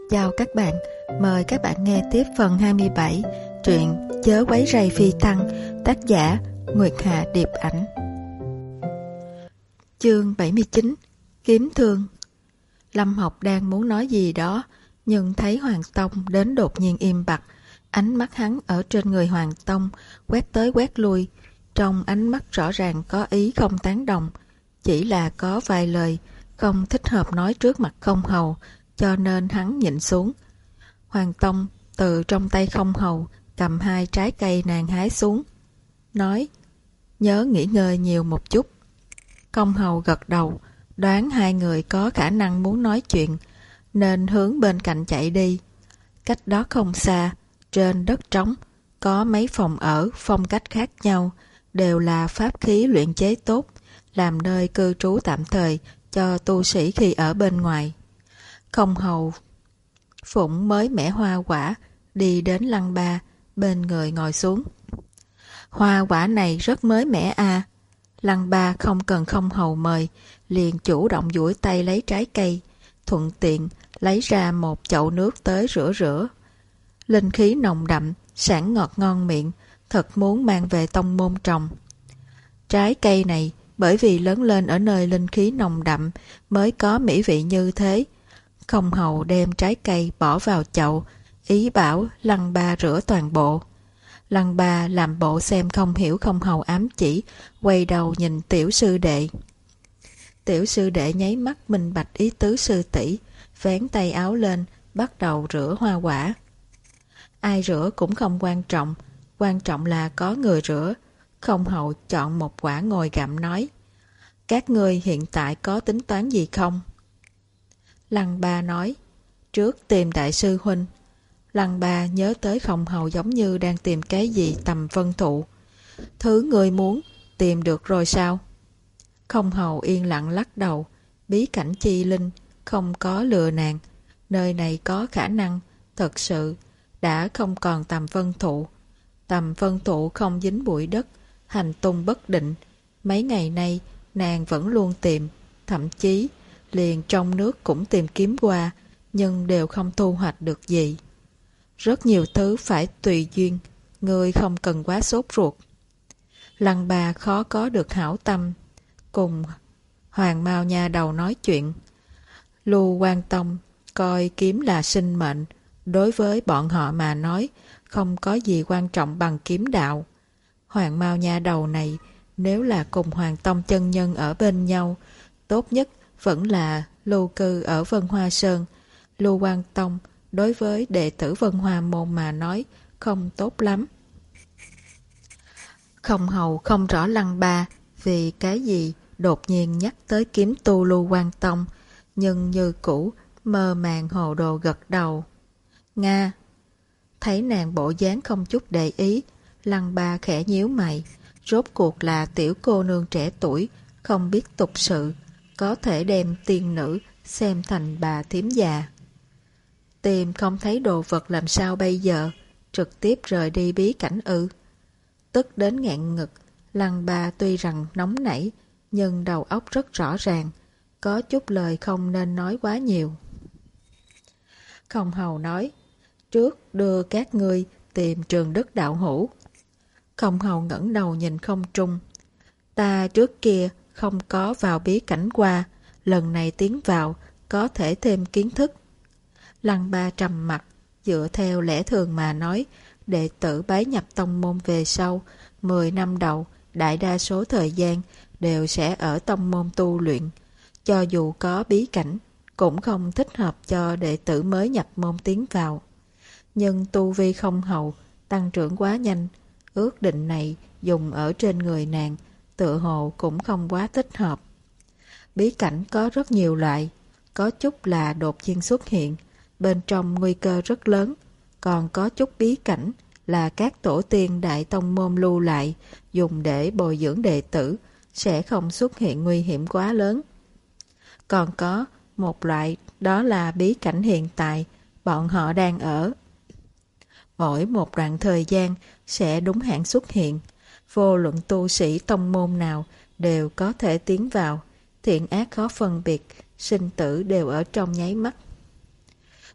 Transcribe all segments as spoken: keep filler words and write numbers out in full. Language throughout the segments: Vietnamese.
Chào các bạn, mời các bạn nghe tiếp phần hai mươi bảy truyện Chớ quấy rầy phi tăng, tác giả Nguyệt Hạ Điệp Ảnh. Chương bảy mươi chín. Kiếm thương. Lâm Học đang muốn nói gì đó, nhưng thấy Hoàng Tông đến đột nhiên im bặt. Ánh mắt hắn ở trên người Hoàng Tông quét tới quét lui, trong ánh mắt rõ ràng có ý không tán đồng, chỉ là có vài lời không thích hợp nói trước mặt Không Hầu, cho nên hắn nhịn xuống. Hoàng Tông từ trong tay Không Hầu cầm hai trái cây nàng hái xuống, nói: nhớ nghỉ ngơi nhiều một chút. Không Hầu gật đầu, đoán hai người có khả năng muốn nói chuyện, nên hướng bên cạnh chạy đi. Cách đó không xa, trên đất trống, có mấy phòng ở phong cách khác nhau, đều là pháp khí luyện chế tốt, làm nơi cư trú tạm thời cho tu sĩ khi ở bên ngoài. Không Hầu phụng mới mẻ hoa quả, đi đến lăng ba, bên người ngồi xuống. Hoa quả này rất mới mẻ à. Lăng ba không cần Không Hầu mời, liền chủ động duỗi tay lấy trái cây, thuận tiện lấy ra một chậu nước tới rửa rửa. Linh khí nồng đậm, sản ngọt ngon miệng, thật muốn mang về tông môn trồng. Trái cây này bởi vì lớn lên ở nơi linh khí nồng đậm mới có mỹ vị như thế. Không Hầu đem trái cây bỏ vào chậu, ý bảo Lăng ba rửa toàn bộ. Lăng ba làm bộ xem không hiểu Không Hầu ám chỉ, quay đầu nhìn tiểu sư đệ. Tiểu sư đệ nháy mắt minh bạch ý tứ sư tỷ, vén tay áo lên, bắt đầu rửa hoa quả. Ai rửa cũng không quan trọng, quan trọng là có người rửa. Không Hầu chọn một quả ngồi gặm nói: các ngươi hiện tại có tính toán gì không? Lăng ba nói: trước tìm đại sư huynh. Lăng ba nhớ tới Không Hầu giống như đang tìm cái gì tầm vân thụ. Thứ người muốn, tìm được rồi sao? Không Hầu yên lặng lắc đầu, bí cảnh chi linh, không có lừa nàng. Nơi này có khả năng, thật sự, đã không còn tầm vân thụ. Tầm vân thụ không dính bụi đất, hành tung bất định. Mấy ngày nay, nàng vẫn luôn tìm, thậm chí liền trong nước cũng tìm kiếm qua, nhưng đều không thu hoạch được gì. Rất nhiều thứ phải tùy duyên, ngươi không cần quá sốt ruột. Lăng ba khó có được hảo tâm, cùng Hoàng Mao nha đầu nói chuyện. Lưu Quan Tông coi kiếm là sinh mệnh, đối với bọn họ mà nói, không có gì quan trọng bằng kiếm đạo. Hoàng Mao nha đầu này, nếu là cùng Hoàng Tông chân nhân ở bên nhau, tốt nhất vẫn là lưu cư ở Vân Hoa Sơn. Lưu Quan Tông đối với đệ tử Vân Hoa môn mà nói không tốt lắm. Không Hầu không rõ Lăng ba vì cái gì đột nhiên nhắc tới kiếm tu Lưu Quan Tông, nhưng như cũ mơ màng hồ đồ gật đầu. Nga. Thấy nàng bộ dáng không chút để ý, Lăng ba khẽ nhíu mày. Rốt cuộc là tiểu cô nương trẻ tuổi, không biết tục sự, có thể đem tiên nữ xem thành bà thím già. Tìm không thấy đồ vật làm sao bây giờ, trực tiếp rời đi bí cảnh ư? Tức đến nghẹn ngực, Lăng ba tuy rằng nóng nảy, nhưng đầu óc rất rõ ràng, có chút lời không nên nói quá nhiều. Không Hầu nói: trước đưa các ngươi tìm Trường Đức đạo hữu. Không Hầu ngẩng đầu nhìn không trung. Ta trước kia không có vào bí cảnh qua, lần này tiến vào có thể thêm kiến thức. Lăng ba trầm mặt, dựa theo lẽ thường mà nói, đệ tử bái nhập tông môn về sau, mười năm đầu, đại đa số thời gian đều sẽ ở tông môn tu luyện. Cho dù có bí cảnh, cũng không thích hợp cho đệ tử mới nhập môn tiến vào. Nhưng tu vi Không Hầu tăng trưởng quá nhanh, ước định này dùng ở trên người nàng, tựa hồ cũng không quá thích hợp. Bí cảnh có rất nhiều loại, có chút là đột nhiên xuất hiện, bên trong nguy cơ rất lớn, còn có chút bí cảnh là các tổ tiên đại tông môn lưu lại, dùng để bồi dưỡng đệ tử, sẽ không xuất hiện nguy hiểm quá lớn. Còn có một loại, đó là bí cảnh hiện tại, bọn họ đang ở. Mỗi một đoạn thời gian sẽ đúng hạn xuất hiện, vô luận tu sĩ tông môn nào đều có thể tiến vào, thiện ác khó phân biệt, sinh tử đều ở trong nháy mắt.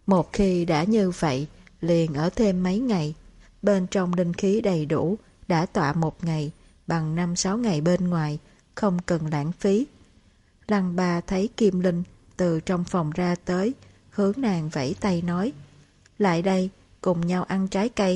Một khi đã như vậy, liền ở thêm mấy ngày. Bên trong linh khí đầy đủ, đã tọa một ngày, bằng năm sáu ngày bên ngoài, không cần lãng phí. Lăng Ba thấy Kim Linh từ trong phòng ra tới, hướng nàng vẫy tay nói, lại đây, cùng nhau ăn trái cây.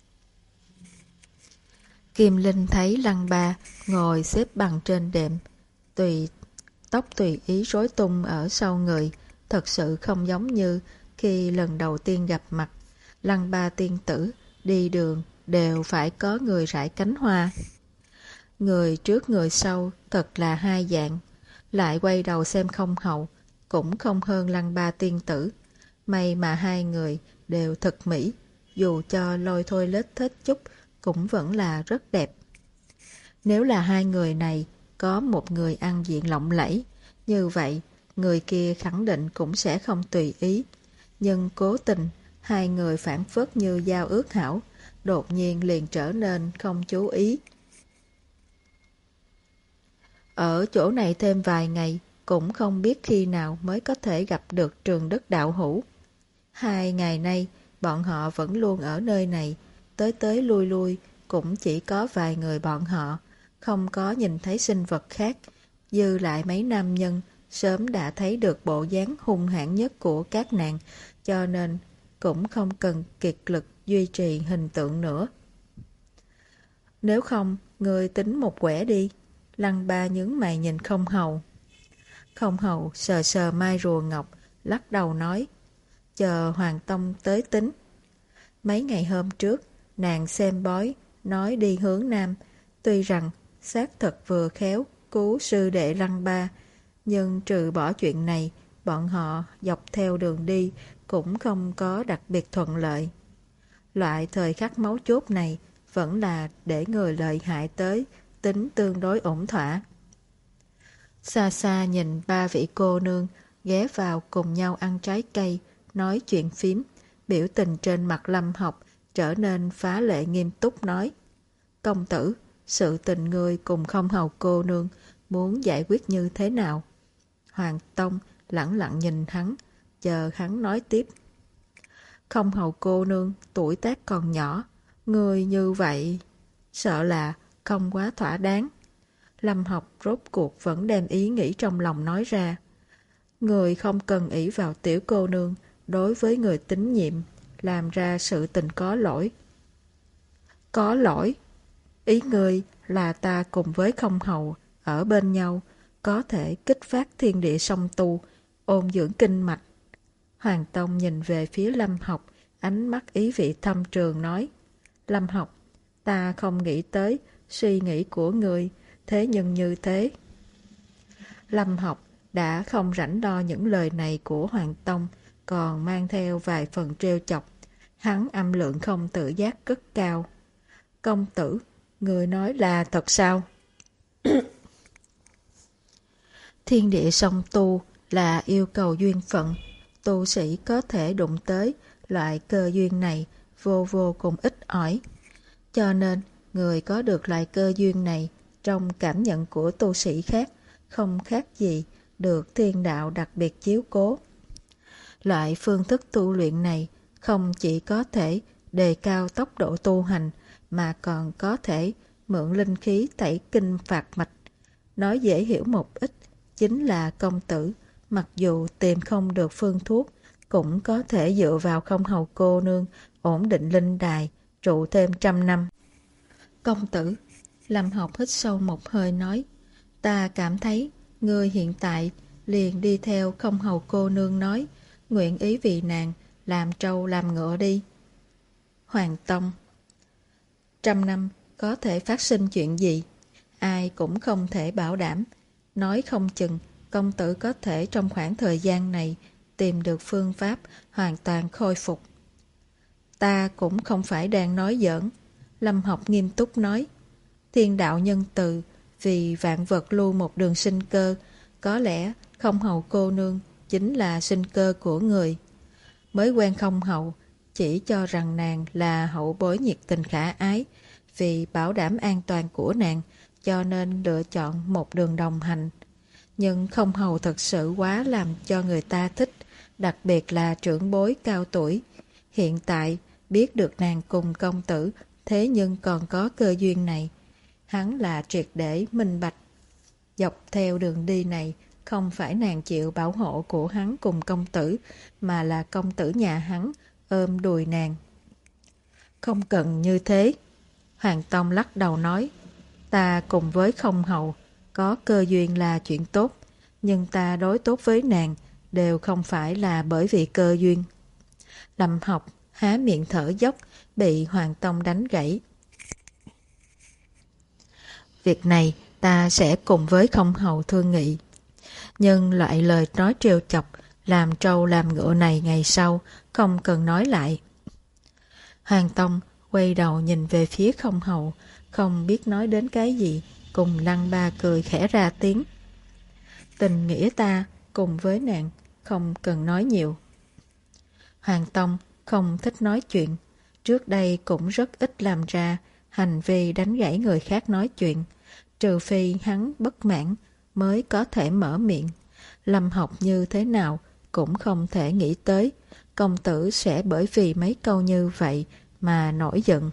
Kim Linh thấy Lăng Ba ngồi xếp bằng trên đệm, tùy tóc tùy ý rối tung ở sau người, thật sự không giống như khi lần đầu tiên gặp mặt. Lăng Ba tiên tử đi đường đều phải có người rải cánh hoa. Người trước người sau thật là hai dạng. Lại quay đầu xem Không Hậu, cũng không hơn Lăng Ba tiên tử. May mà hai người đều thật mỹ, dù cho lôi thôi lết thết chút cũng vẫn là rất đẹp. Nếu là hai người này có một người ăn diện lộng lẫy, như vậy người kia khẳng định cũng sẽ không tùy ý. Nhưng cố tình hai người phản phất như giao ước hảo, đột nhiên liền trở nên không chú ý. Ở chỗ này thêm vài ngày, cũng không biết khi nào mới có thể gặp được Trường Đức đạo hữu. Hai ngày nay, bọn họ vẫn luôn ở nơi này, tới tới lui lui, cũng chỉ có vài người bọn họ, không có nhìn thấy sinh vật khác. Dư lại mấy nam nhân, sớm đã thấy được bộ dáng hung hãn nhất của các nàng, cho nên cũng không cần kiệt lực duy trì hình tượng nữa. Nếu không, người tính một quẻ đi. Lăng Ba nhướng mày nhìn Không Hầu. Không Hầu sờ sờ mai rùa ngọc, lắc đầu nói, chờ Hoàng Tông tới tính. Mấy ngày hôm trước, nàng xem bói, nói đi hướng Nam, tuy rằng xác thật vừa khéo cứu sư đệ Lăng Ba, nhưng trừ bỏ chuyện này, bọn họ dọc theo đường đi cũng không có đặc biệt thuận lợi. Loại thời khắc máu chốt này vẫn là để người lợi hại tới, tính tương đối ổn thỏa. Xa xa nhìn ba vị cô nương ghé vào cùng nhau ăn trái cây, nói chuyện phím, biểu tình trên mặt Lâm Học trở nên phá lệ nghiêm túc nói, công tử, sự tình ngươi cùng Không Hầu cô nương muốn giải quyết như thế nào? Hoàng Tông lẳng lặng nhìn hắn, chờ hắn nói tiếp. Không Hầu cô nương tuổi tác còn nhỏ, người như vậy sợ là không quá thỏa đáng. Lâm Học rốt cuộc vẫn đem ý nghĩ trong lòng nói ra. Người không cần ỷ vào tiểu cô nương, đối với người tín nhiệm, làm ra sự tình có lỗi. Có lỗi? Ý người là ta cùng với Không Hầu ở bên nhau, có thể kích phát thiên địa song tu, ôn dưỡng kinh mạch. Hoàng Tông nhìn về phía Lâm Học, ánh mắt ý vị thâm trường nói, Lâm Học, ta không nghĩ tới suy nghĩ của người, thế nhưng như thế. Lâm Học đã không rảnh đo những lời này của Hoàng Tông, còn mang theo vài phần trêu chọc. Hắn âm lượng không tự giác cất cao. Công tử, người nói là thật sao? Thiên địa song tu là yêu cầu duyên phận. Tu sĩ có thể đụng tới loại cơ duyên này vô vô cùng ít ỏi. Cho nên, người có được loại cơ duyên này trong cảm nhận của tu sĩ khác không khác gì được thiên đạo đặc biệt chiếu cố. Loại phương thức tu luyện này không chỉ có thể đề cao tốc độ tu hành mà còn có thể mượn linh khí tẩy kinh phạt mạch. Nói dễ hiểu một ít chính là công tử, mặc dù tìm không được phương thuốc, cũng có thể dựa vào Không Hầu cô nương ổn định linh đài, trụ thêm trăm năm. Công tử, Lâm Học hít sâu một hơi nói, ta cảm thấy ngươi hiện tại liền đi theo Không Hầu cô nương nói, nguyện ý vì nàng làm trâu làm ngựa đi. Hoàng Tông, trăm năm có thể phát sinh chuyện gì? Ai cũng không thể bảo đảm. Nói không chừng, công tử có thể trong khoảng thời gian này tìm được phương pháp hoàn toàn khôi phục. Ta cũng không phải đang nói giỡn. Lâm Học nghiêm túc nói, thiên đạo nhân từ, vì vạn vật lưu một đường sinh cơ, có lẽ Không Hầu cô nương chính là sinh cơ của người. Mới quen Không Hầu, chỉ cho rằng nàng là hậu bối nhiệt tình khả ái, vì bảo đảm an toàn của nàng, cho nên lựa chọn một đường đồng hành. Nhưng Không Hầu thật sự quá làm cho người ta thích, đặc biệt là trưởng bối cao tuổi. Hiện tại, biết được nàng cùng công tử, thế nhưng còn có cơ duyên này. Hắn là triệt để minh bạch. Dọc theo đường đi này, không phải nàng chịu bảo hộ của hắn cùng công tử, mà là công tử nhà hắn ôm đùi nàng. Không cần như thế. Hoàng Tông lắc đầu nói, ta cùng với không hầu, có cơ duyên là chuyện tốt, nhưng ta đối tốt với nàng đều không phải là bởi vì cơ duyên. Lâm Học há miệng thở dốc, bị Hoàng Tông đánh gãy. Việc này ta sẽ cùng với không hầu thương nghị. Nhưng loại lời nói trêu chọc, làm trâu làm ngựa này ngày sau, không cần nói lại. Hoàng Tông quay đầu nhìn về phía không hầu, không biết nói đến cái gì, cùng Lăng Ba cười khẽ ra tiếng. Tình nghĩa ta cùng với nàng, không cần nói nhiều. Hoàng Tông không thích nói chuyện, trước đây cũng rất ít làm ra hành vi đánh gãy người khác nói chuyện, trừ phi hắn bất mãn mới có thể mở miệng. Lâm Học như thế nào cũng không thể nghĩ tới công tử sẽ bởi vì mấy câu như vậy mà nổi giận.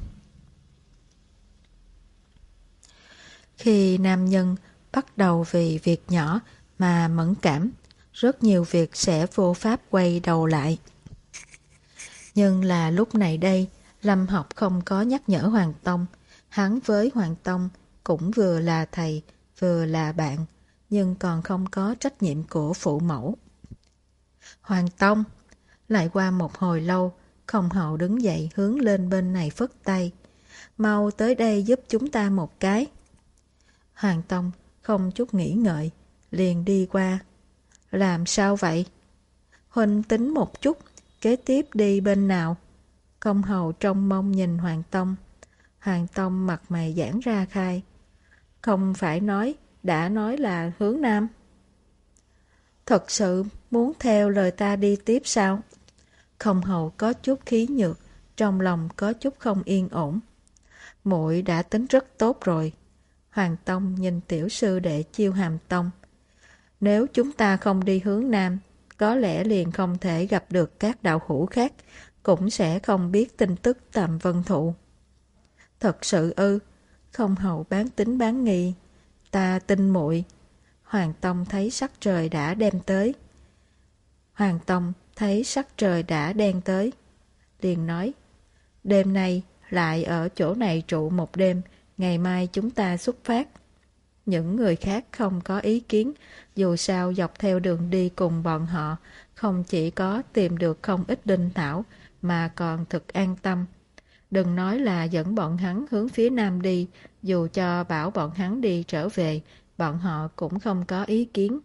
Khi nam nhân bắt đầu vì việc nhỏ mà mẫn cảm, rất nhiều việc sẽ vô pháp quay đầu lại. Nhưng là lúc này đây, Lâm Học không có nhắc nhở Hoàng Tông. Hắn với Hoàng Tông cũng vừa là thầy, vừa là bạn, nhưng còn không có trách nhiệm của phụ mẫu. Hoàng Tông, lại qua một hồi lâu, không hầu đứng dậy hướng lên bên này phất tay. Mau tới đây giúp chúng ta một cái. Hoàng Tông không chút nghĩ ngợi, liền đi qua. Làm sao vậy? Huynh tính một chút, kế tiếp đi bên nào? Không hầu trông mong nhìn Hoàng Tông. Hoàng Tông mặt mày giãn ra khai. Không phải nói, đã nói là hướng nam. Thật sự muốn theo lời ta đi tiếp sao? Không hầu có chút khí nhược, trong lòng có chút không yên ổn. Muội đã tính rất tốt rồi. Hoàng Tông nhìn tiểu sư đệ Chiêu Hàm Tông. Nếu chúng ta không đi hướng nam, có lẽ liền không thể gặp được các đạo hữu khác, cũng sẽ không biết tin tức Tầm Vân Thụ. Thật sự ư? Không hầu bán tính bán nghi. Ta tin muội. Hoàng Tông thấy sắc trời đã đem tới. Hoàng Tông thấy sắc trời đã đen tới. Liền nói, đêm nay lại ở chỗ này trụ một đêm, ngày mai chúng ta xuất phát. Những người khác không có ý kiến, dù sao dọc theo đường đi cùng bọn họ, không chỉ có tìm được không ít đinh thảo, mà còn thực an tâm. Đừng nói là dẫn bọn hắn hướng phía nam đi, dù cho bảo bọn hắn đi trở về, bọn họ cũng không có ý kiến.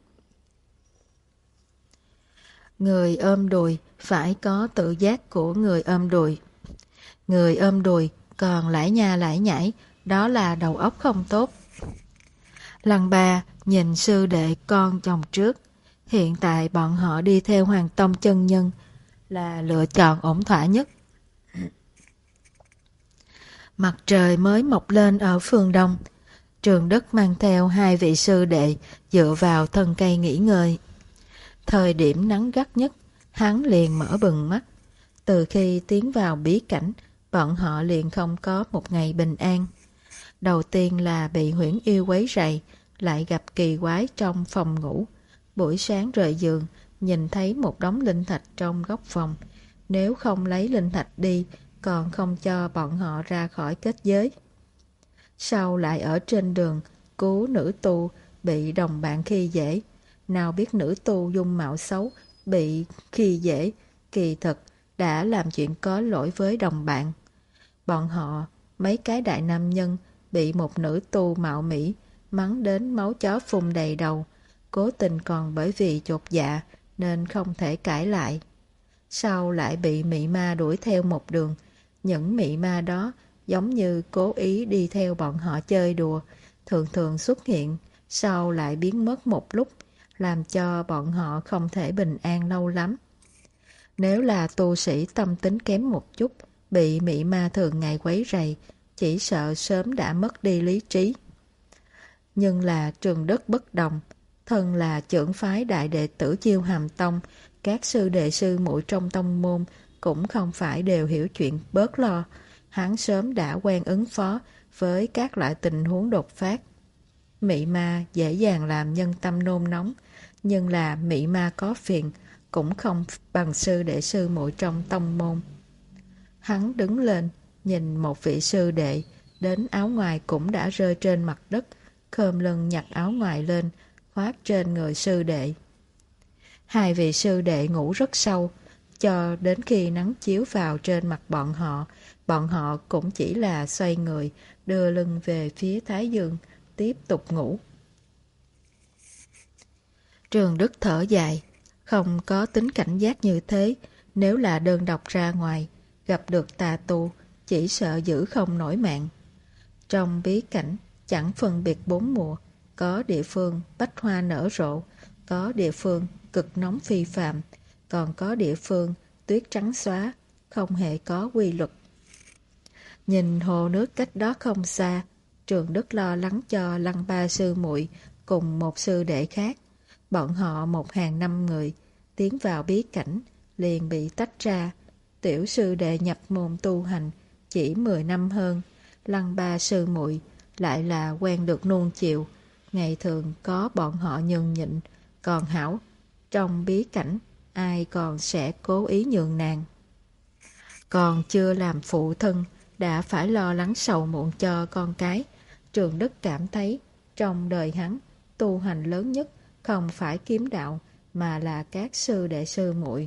Người ôm đùi phải có tự giác của người ôm đùi. Người ôm đùi còn lải nha lải nhải, đó là đầu óc không tốt. Lăng Ba nhìn sư đệ con chồng trước. Hiện tại bọn họ đi theo Hoàng Tông chân nhân là lựa chọn ổn thỏa nhất. Mặt trời mới mọc lên ở phương đông. Trường Đức mang theo hai vị sư đệ dựa vào thân cây nghỉ ngơi. Thời điểm nắng gắt nhất, hắn liền mở bừng mắt. Từ khi tiến vào bí cảnh, bọn họ liền không có một ngày bình an. Đầu tiên là bị Huyễn Yêu quấy rầy, lại gặp kỳ quái trong phòng ngủ. Buổi sáng rời giường, nhìn thấy một đống linh thạch trong góc phòng. Nếu không lấy linh thạch đi, còn không cho bọn họ ra khỏi kết giới. Sau lại ở trên đường, cứu nữ tu bị đồng bạn khi dễ. Nào biết nữ tu dung mạo xấu, bị khi dễ, kỳ thực đã làm chuyện có lỗi với đồng bạn. Bọn họ, mấy cái đại nam nhân, bị một nữ tu mạo mỹ, mắng đến máu chó phun đầy đầu, cố tình còn bởi vì chột dạ nên không thể cãi lại. Sau lại bị mị ma đuổi theo một đường, những mị ma đó giống như cố ý đi theo bọn họ chơi đùa, thường thường xuất hiện, sau lại biến mất một lúc, làm cho bọn họ không thể bình an lâu lắm. Nếu là tu sĩ tâm tính kém một chút, bị mị ma thường ngày quấy rầy, chỉ sợ sớm đã mất đi lý trí. Nhưng là Trường Đức bất đồng, thân là trưởng phái đại đệ tử Chiêu Hàm Tông, Các sư đệ sư muội trong tông môn cũng không phải đều hiểu chuyện bớt lo. Hắn sớm đã quen ứng phó với các loại tình huống đột phát. Mị ma dễ dàng làm nhân tâm nôn nóng, nhưng là mị ma có phiền cũng không bằng sư đệ sư muội trong tông môn. Hắn đứng lên, nhìn một vị sư đệ, đến áo ngoài cũng đã rơi trên mặt đất, khom lưng nhặt áo ngoài lên, khoác trên người sư đệ. Hai vị sư đệ ngủ rất sâu, cho đến khi nắng chiếu vào trên mặt bọn họ, bọn họ cũng chỉ là xoay người, đưa lưng về phía Thái Dương, tiếp tục ngủ. Trường Đức thở dài, không có tính cảnh giác như thế, nếu là đơn độc ra ngoài, gặp được tà tu, chỉ sợ giữ không nổi mạng. Trong bí cảnh, chẳng phân biệt bốn mùa, có địa phương bách hoa nở rộ, có địa phương cực nóng phi phàm, còn có địa phương tuyết trắng xóa, không hề có quy luật. Nhìn hồ nước cách đó không xa, Trường Đức lo lắng cho Lăng Ba sư muội cùng một sư đệ khác. Bọn họ một hàng năm người, tiến vào bí cảnh, liền bị tách ra. Tiểu sư đệ nhập môn tu hành, chỉ mười năm hơn. Lăng Ba sư muội lại là quen được nuông chiều, ngày thường có bọn họ nhường nhịn, còn hảo, trong bí cảnh, ai còn sẽ cố ý nhường nàng. Còn chưa làm phụ thân, đã phải lo lắng sầu muộn cho con cái. Trường Đức cảm thấy, trong đời hắn, tu hành lớn nhất không phải kiếm đạo, mà là các sư đệ sư muội.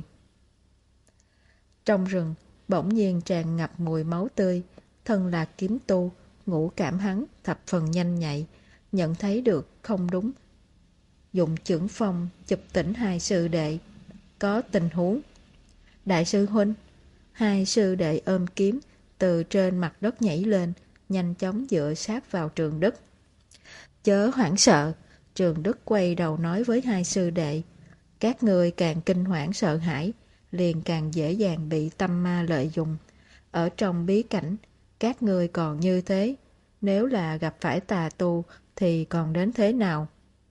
Trong rừng, bỗng nhiên tràn ngập mùi máu tươi, thân là kiếm tu, ngũ cảm hắn thập phần nhanh nhạy, nhận thấy được không đúng. Dụng chưởng phong chụp tỉnh hai sư đệ, có tình huống. Đại sư huynh, hai sư đệ ôm kiếm, từ trên mặt đất nhảy lên, nhanh chóng dựa sát vào Trường Đức. Chớ hoảng sợ, Trường Đức quay đầu nói với hai sư đệ, các người càng kinh hoảng sợ hãi, liền càng dễ dàng bị tâm ma lợi dụng. Ở trong bí cảnh, các người còn như thế, nếu là gặp phải tà tu thì còn đến thế nào?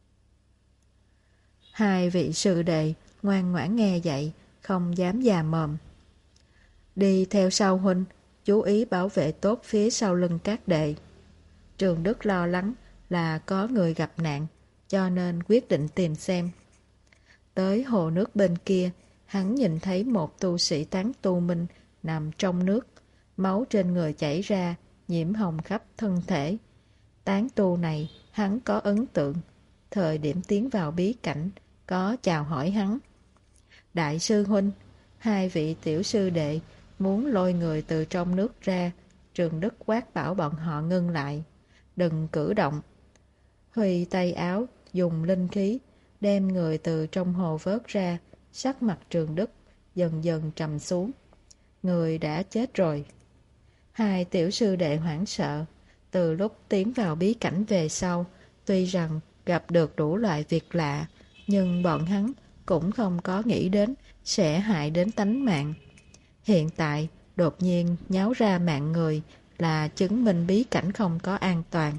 Hai vị sư đệ ngoan ngoãn nghe dạy, không dám già mồm. Đi theo sau huynh, chú ý bảo vệ tốt phía sau lưng các đệ. Trường Đức lo lắng là có người gặp nạn, cho nên quyết định tìm xem. Tới hồ nước bên kia, hắn nhìn thấy một tu sĩ tán tu minh nằm trong nước, máu trên người chảy ra, nhiễm hồng khắp thân thể. Tán tu này hắn có ấn tượng, thời điểm tiến vào bí cảnh, có chào hỏi hắn. Đại sư huynh, hai vị tiểu sư đệ muốn lôi người từ trong nước ra, Trường Đức quát bảo bọn họ ngưng lại, đừng cử động. Huy tay áo, dùng linh khí, đem người từ trong hồ vớt ra, sắc mặt Trường Đức dần dần trầm xuống. Người đã chết rồi. Hai tiểu sư đệ hoảng sợ, từ lúc tiến vào bí cảnh về sau, tuy rằng gặp được đủ loại việc lạ, nhưng bọn hắn cũng không có nghĩ đến sẽ hại đến tánh mạng. Hiện tại, đột nhiên nháo ra mạng người là chứng minh bí cảnh không có an toàn.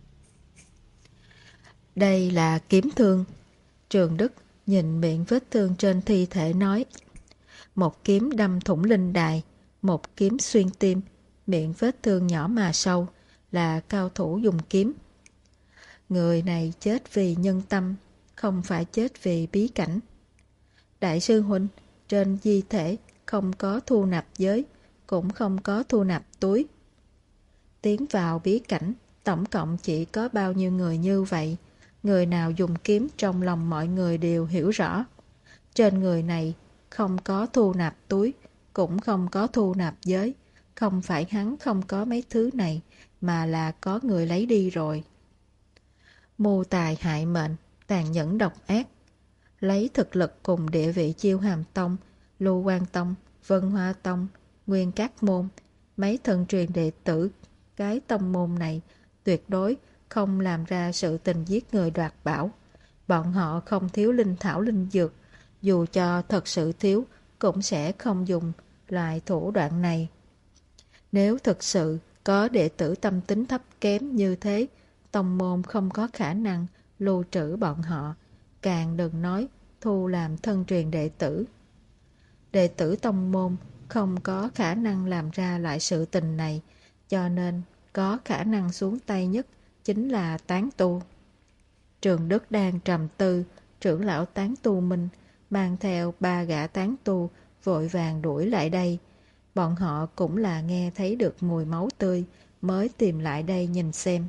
Đây là kiếm thương. Trường Đức nhìn miệng vết thương trên thi thể nói. Một kiếm đâm thủng linh đài, một kiếm xuyên tim, miệng vết thương nhỏ mà sâu, là cao thủ dùng kiếm. Người này chết vì nhân tâm, không phải chết vì bí cảnh. Đại sư huynh, trên di thể không có thu nạp giới, cũng không có thu nạp túi. Tiến vào bí cảnh, tổng cộng chỉ có bao nhiêu người như vậy. Người nào dùng kiếm trong lòng mọi người đều hiểu rõ. Trên người này không có thu nạp túi, cũng không có thu nạp giới. Không phải hắn không có mấy thứ này, mà là có người lấy đi rồi. Mưu tài hại mệnh, tàn nhẫn độc ác. Lấy thực lực cùng địa vị Chiêu Hàm Tông, Lưu Quan Tông, Vân Hoa Tông, Nguyên Các Môn, mấy thần truyền đệ tử, cái tông môn này tuyệt đối không làm ra sự tình giết người đoạt bảo. Bọn họ không thiếu linh thảo linh dược, dù cho thật sự thiếu cũng sẽ không dùng loại thủ đoạn này. Nếu thực sự có đệ tử tâm tính thấp kém như thế, tông môn không có khả năng lưu trữ bọn họ, càng đừng nói thu làm thân truyền đệ tử. Đệ tử tông môn không có khả năng làm ra loại sự tình này, cho nên có khả năng xuống tay nhất chính là tán tu. Trường Đức đang trầm tư, trưởng lão tán tu Minh mang theo ba gã tán tu vội vàng đuổi lại đây. Bọn họ cũng là nghe thấy được mùi máu tươi mới tìm lại đây nhìn xem.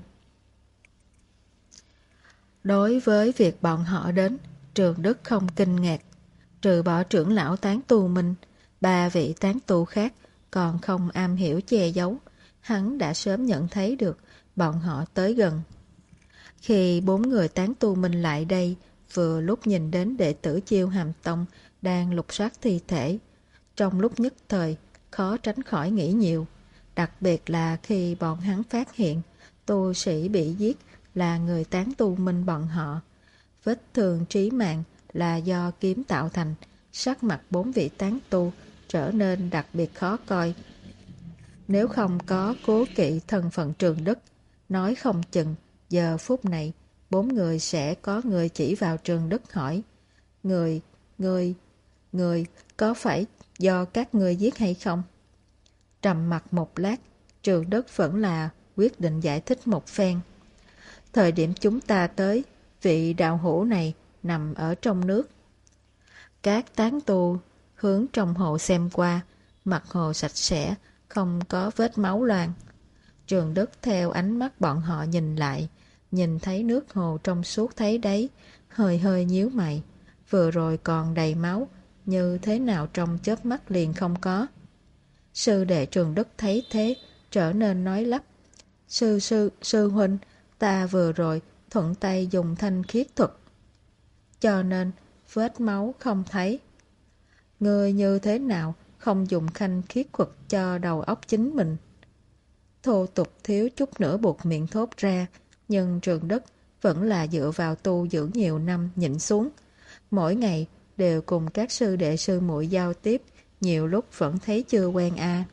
Đối với việc bọn họ đến, Trường Đức không kinh ngạc. Trừ bỏ trưởng lão tán tu Minh, ba vị tán tu khác còn không am hiểu che giấu. Hắn đã sớm nhận thấy được bọn họ tới gần. Khi bốn người tán tu Minh lại đây, vừa lúc nhìn đến đệ tử Chiêu Hàm Tông đang lục soát thi thể. Trong lúc nhất thời, khó tránh khỏi nghĩ nhiều. Đặc biệt là khi bọn hắn phát hiện tu sĩ bị giết là người tán tu Minh bọn họ. Vết thương trí mạng là do kiếm tạo thành, sắc mặt bốn vị tán tu trở nên đặc biệt khó coi. Nếu không có cố kỵ thân phận Trường Đức, nói không chừng giờ phút này bốn người sẽ có người chỉ vào Trường Đức hỏi: Người, người, người có phải do các người giết hay không? Trầm mặt một lát, Trường Đức vẫn là quyết định giải thích một phen. Thời điểm chúng ta tới, vị đạo hữu này nằm ở trong nước. Các tán tu hướng trong hồ xem qua, mặt hồ sạch sẽ, không có vết máu loang. Trường Đức theo ánh mắt bọn họ nhìn lại, nhìn thấy nước hồ trong suốt thấy đấy, hơi hơi nhíu mày. Vừa rồi còn đầy máu, như thế nào trong chớp mắt liền không có. Sư đệ Trường Đức thấy thế, trở nên nói lắp: Sư sư, sư huynh, ta vừa rồi thuận tay dùng thanh khiết thuật, cho nên vết máu không thấy. Người như thế nào không dùng thanh khiết thuật cho đầu óc chính mình? Thô tục thiếu chút nữa buộc miệng thốt ra, nhưng Trường Đức vẫn là dựa vào tu dưỡng nhiều năm nhịn xuống. Mỗi ngày đều cùng các sư đệ sư muội giao tiếp, nhiều lúc vẫn thấy chưa quen a. À.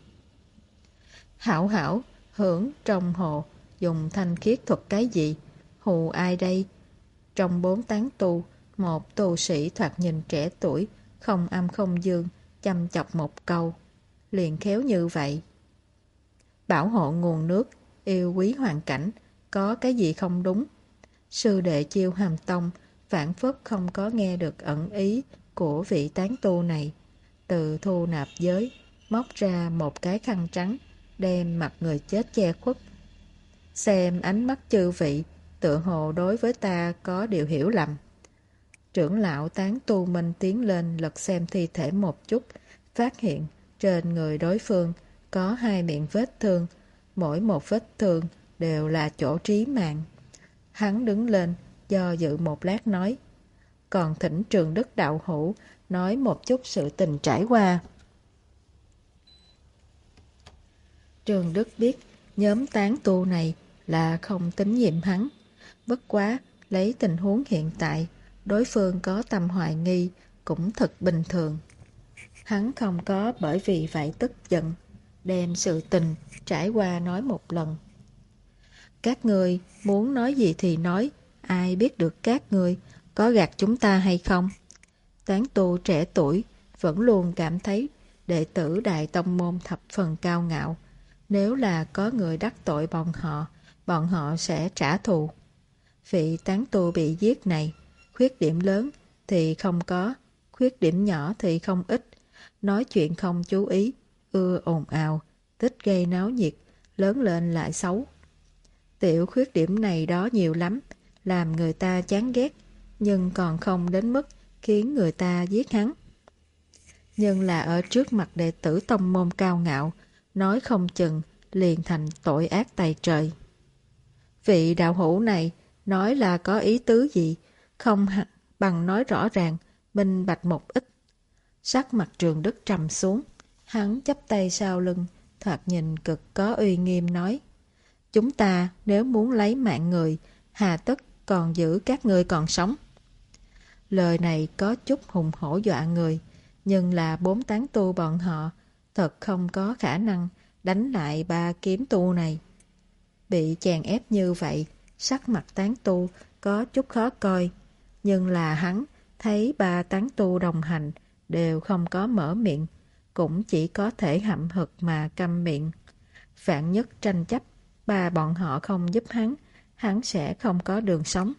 Hảo hảo, hưởng trong hồ, dùng thanh khiết thuật cái gì? Hù ai đây? Trong bốn tán tu, một tu sĩ thoạt nhìn trẻ tuổi, không âm không dương, chăm chọc một câu. Liền khéo như vậy. Bảo hộ nguồn nước, yêu quý hoàn cảnh, có cái gì không đúng? Sư đệ Chiêu Hàm Tông phản phất không có nghe được ẩn ý của vị tán tu này. Từ thu nạp giới, móc ra một cái khăn trắng, đem mặt người chết che khuất. Xem ánh mắt chư vị, tựa hồ đối với ta có điều hiểu lầm. Trưởng lão tán tu Minh tiến lên lật xem thi thể một chút, phát hiện trên người đối phương có hai miệng vết thương, mỗi một vết thương đều là chỗ trí mạng. Hắn đứng lên, do dự một lát nói: Còn thỉnh Trường Đức đạo hữu nói một chút sự tình trải qua. Trường Đức biết nhóm tán tu này là không tín nhiệm hắn. Bất quá, lấy tình huống hiện tại, đối phương có tâm hoài nghi cũng thật bình thường. Hắn không có bởi vì vậy tức giận, đem sự tình trải qua nói một lần. Các người muốn nói gì thì nói, ai biết được các người có gạt chúng ta hay không? Tán tu trẻ tuổi vẫn luôn cảm thấy đệ tử Đại Tông Môn thập phần cao ngạo. Nếu là có người đắc tội bọn họ, bọn họ sẽ trả thù. Vị tán tu bị giết này, khuyết điểm lớn thì không có, khuyết điểm nhỏ thì không ít. Nói chuyện không chú ý, ưa ồn ào, thích gây náo nhiệt, lớn lên lại xấu. Tiểu khuyết điểm này đó nhiều lắm, làm người ta chán ghét, nhưng còn không đến mức khiến người ta giết hắn. Nhưng là ở trước mặt đệ tử tông môn cao ngạo, nói không chừng liền thành tội ác tày trời. Vị đạo hữu này nói là có ý tứ gì, không bằng nói rõ ràng, minh bạch một ít. Sắc mặt Trường Đức trầm xuống, hắn chắp tay sau lưng, thoạt nhìn cực có uy nghiêm nói: Chúng ta nếu muốn lấy mạng người, hà tất còn giữ các ngươi còn sống. Lời này có chút hùng hổ dọa người, nhưng là bốn tán tu bọn họ thật không có khả năng đánh lại ba kiếm tu này. Bị chèn ép như vậy, sắc mặt tán tu có chút khó coi, nhưng là hắn thấy ba tán tu đồng hành đều không có mở miệng, cũng chỉ có thể hậm hực mà câm miệng. Vạn nhất tranh chấp, ba bọn họ không giúp hắn, hắn sẽ không có đường sống.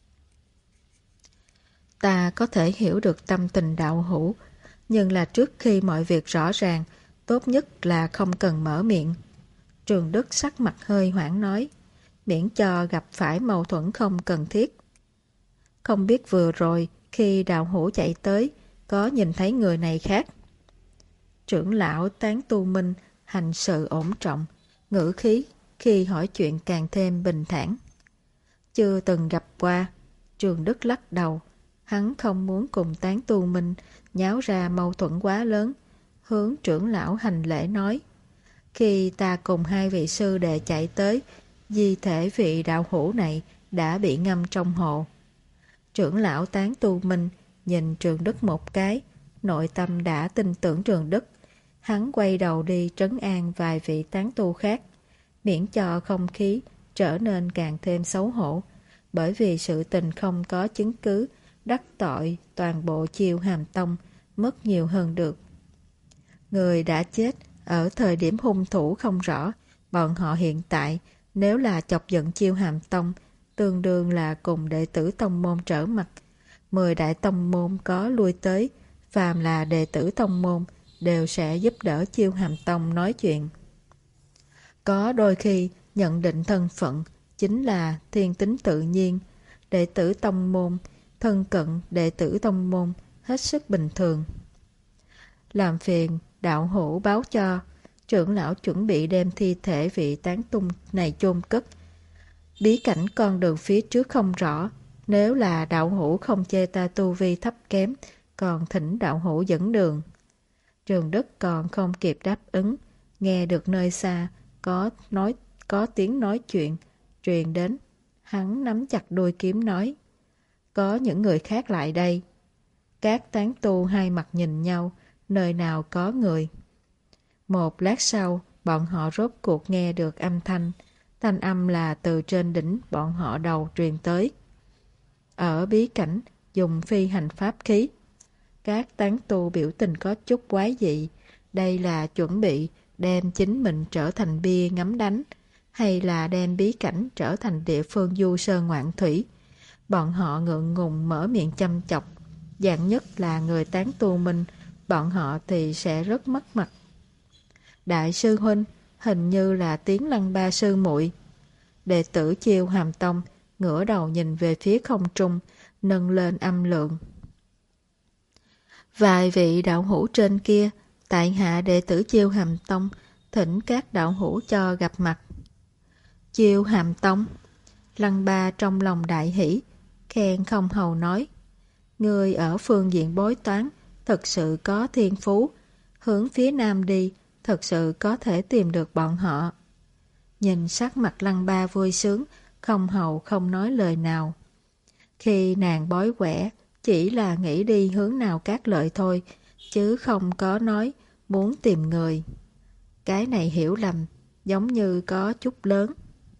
Ta có thể hiểu được tâm tình đạo hữu, nhưng là trước khi mọi việc rõ ràng, tốt nhất là không cần mở miệng. Trường Đức sắc mặt hơi hoảng nói, miễn cho gặp phải mâu thuẫn không cần thiết. Không biết vừa rồi, khi đạo hữu chạy tới, có nhìn thấy người này khác. Trưởng lão Tán Tu Minh hành sự ổn trọng, ngữ khí khi hỏi chuyện càng thêm bình thản. Chưa từng gặp qua, Trường Đức lắc đầu. Hắn không muốn cùng Tán Tu Minh nháo ra mâu thuẫn quá lớn, hướng trưởng lão hành lễ nói. Khi ta cùng hai vị sư đệ chạy tới, di thể vị đạo hữu này đã bị ngâm trong hồ. Trưởng lão Tán Tu Minh nhìn Trường Đức một cái, nội tâm đã tin tưởng Trường Đức. Hắn quay đầu đi trấn an vài vị tán tu khác, miễn cho không khí trở nên càng thêm xấu hổ, bởi vì sự tình không có chứng cứ, đắc tội toàn bộ Chiêu Hàm Tông mất nhiều hơn được. Người đã chết ở thời điểm hung thủ không rõ, bọn họ hiện tại nếu là chọc giận Chiêu Hàm Tông, tương đương là cùng đệ tử tông môn trở mặt. Mười đại tông môn có lui tới, phàm là đệ tử tông môn đều sẽ giúp đỡ Chiêu Hàm Tông nói chuyện. Có đôi khi nhận định thân phận chính là thiên tính tự nhiên, đệ tử tông môn thân cận đệ tử tông môn hết sức bình thường. Làm phiền đạo hữu báo cho, trưởng lão chuẩn bị đem thi thể vị tán tung này chôn cất. Bí cảnh con đường phía trước không rõ, nếu là đạo hữu không chê ta tu vi thấp kém, còn thỉnh đạo hữu dẫn đường. Trường Đức còn không kịp đáp ứng, nghe được nơi xa có nói có tiếng nói chuyện truyền đến, hắn nắm chặt đuôi kiếm nói: có những người khác lại đây. Các tán tu hai mặt nhìn nhau, nơi nào có người. Một lát sau, bọn họ rốt cuộc nghe được âm thanh, thanh âm là từ trên đỉnh bọn họ đầu truyền tới. Ở bí cảnh dùng phi hành pháp khí. Các tán tu biểu tình có chút quái dị, đây là chuẩn bị đem chính mình trở thành bia ngắm đánh, hay là đem bí cảnh trở thành địa phương du sơn ngoạn thủy. Bọn họ ngượng ngùng mở miệng chăm chọc, dạng nhất là người tán tu Minh, bọn họ thì sẽ rất mất mặt. Đại sư huynh, hình như là Tiếng Lăng Ba sư muội. Đệ tử Chiêu Hàm Tông ngửa đầu nhìn về phía không trung, nâng lên âm lượng. Vài vị đạo hữu trên kia, tại hạ đệ tử Chiêu Hàm Tông, thỉnh các đạo hữu cho gặp mặt. Chiêu Hàm Tông. Lăng Ba trong lòng đại hỷ, khen không hầu nói: người ở phương diện bói toán thật sự có thiên phú, hướng phía nam đi thật sự có thể tìm được bọn họ. Nhìn sắc mặt Lăng Ba vui sướng, không hầu không nói lời nào. Khi nàng bói quẻ, chỉ là nghĩ đi hướng nào cát lợi thôi, chứ không có nói muốn tìm người. Cái này hiểu lầm, giống như có chút lớn.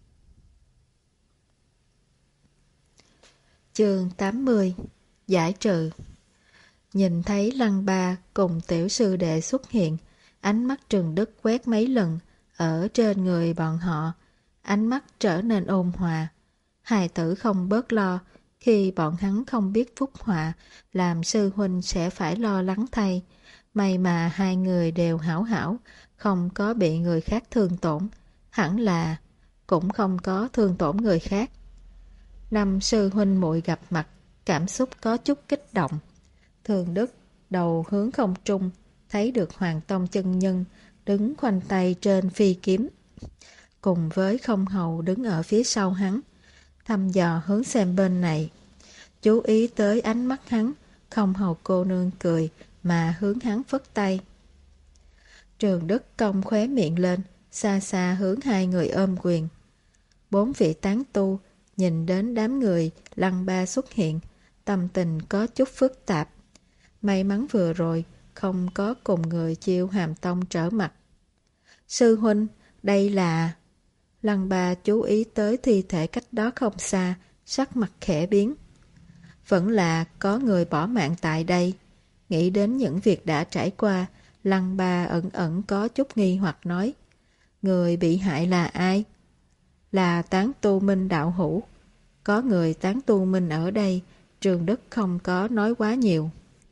Chương tám mươi. Giải trừ. Nhìn thấy Lăng Ba cùng tiểu sư đệ xuất hiện, ánh mắt Trường Đức quét mấy lần ở trên người bọn họ, ánh mắt trở nên ôn hòa. Hài tử không bớt lo, khi bọn hắn không biết phúc họa, làm sư huynh sẽ phải lo lắng thay. May mà hai người đều hảo hảo, không có bị người khác thương tổn, hẳn là cũng không có thương tổn người khác. Năm sư huynh muội gặp mặt, cảm xúc có chút kích động. Thường Đức đầu hướng không trung, thấy được Hoàng Tông chân nhân đứng khoanh tay trên phi kiếm, cùng với Không Hầu đứng ở phía sau hắn, thăm dò hướng xem bên này. Chú ý tới ánh mắt hắn, Không Hầu cô nương cười mà hướng hắn phất tay. Trường Đức cong khóe miệng lên, xa xa hướng hai người ôm quyền. Bốn vị tán tu nhìn đến đám người Lăng Ba xuất hiện, tâm tình có chút phức tạp. May mắn vừa rồi không có cùng người Chiêu Hàm Tông trở mặt. Sư huynh, đây là... Lăng Ba chú ý tới thi thể cách đó không xa, sắc mặt khẽ biến. vẫn là có người bỏ mạng tại đây. Nghĩ đến những việc đã trải qua, Lăng Ba ẩn ẩn có chút nghi hoặc nói, người bị hại là ai? Là Tán Tu Minh đạo hữu. Có người Tán Tu Minh ở đây, Trường Đức không có nói quá nhiều.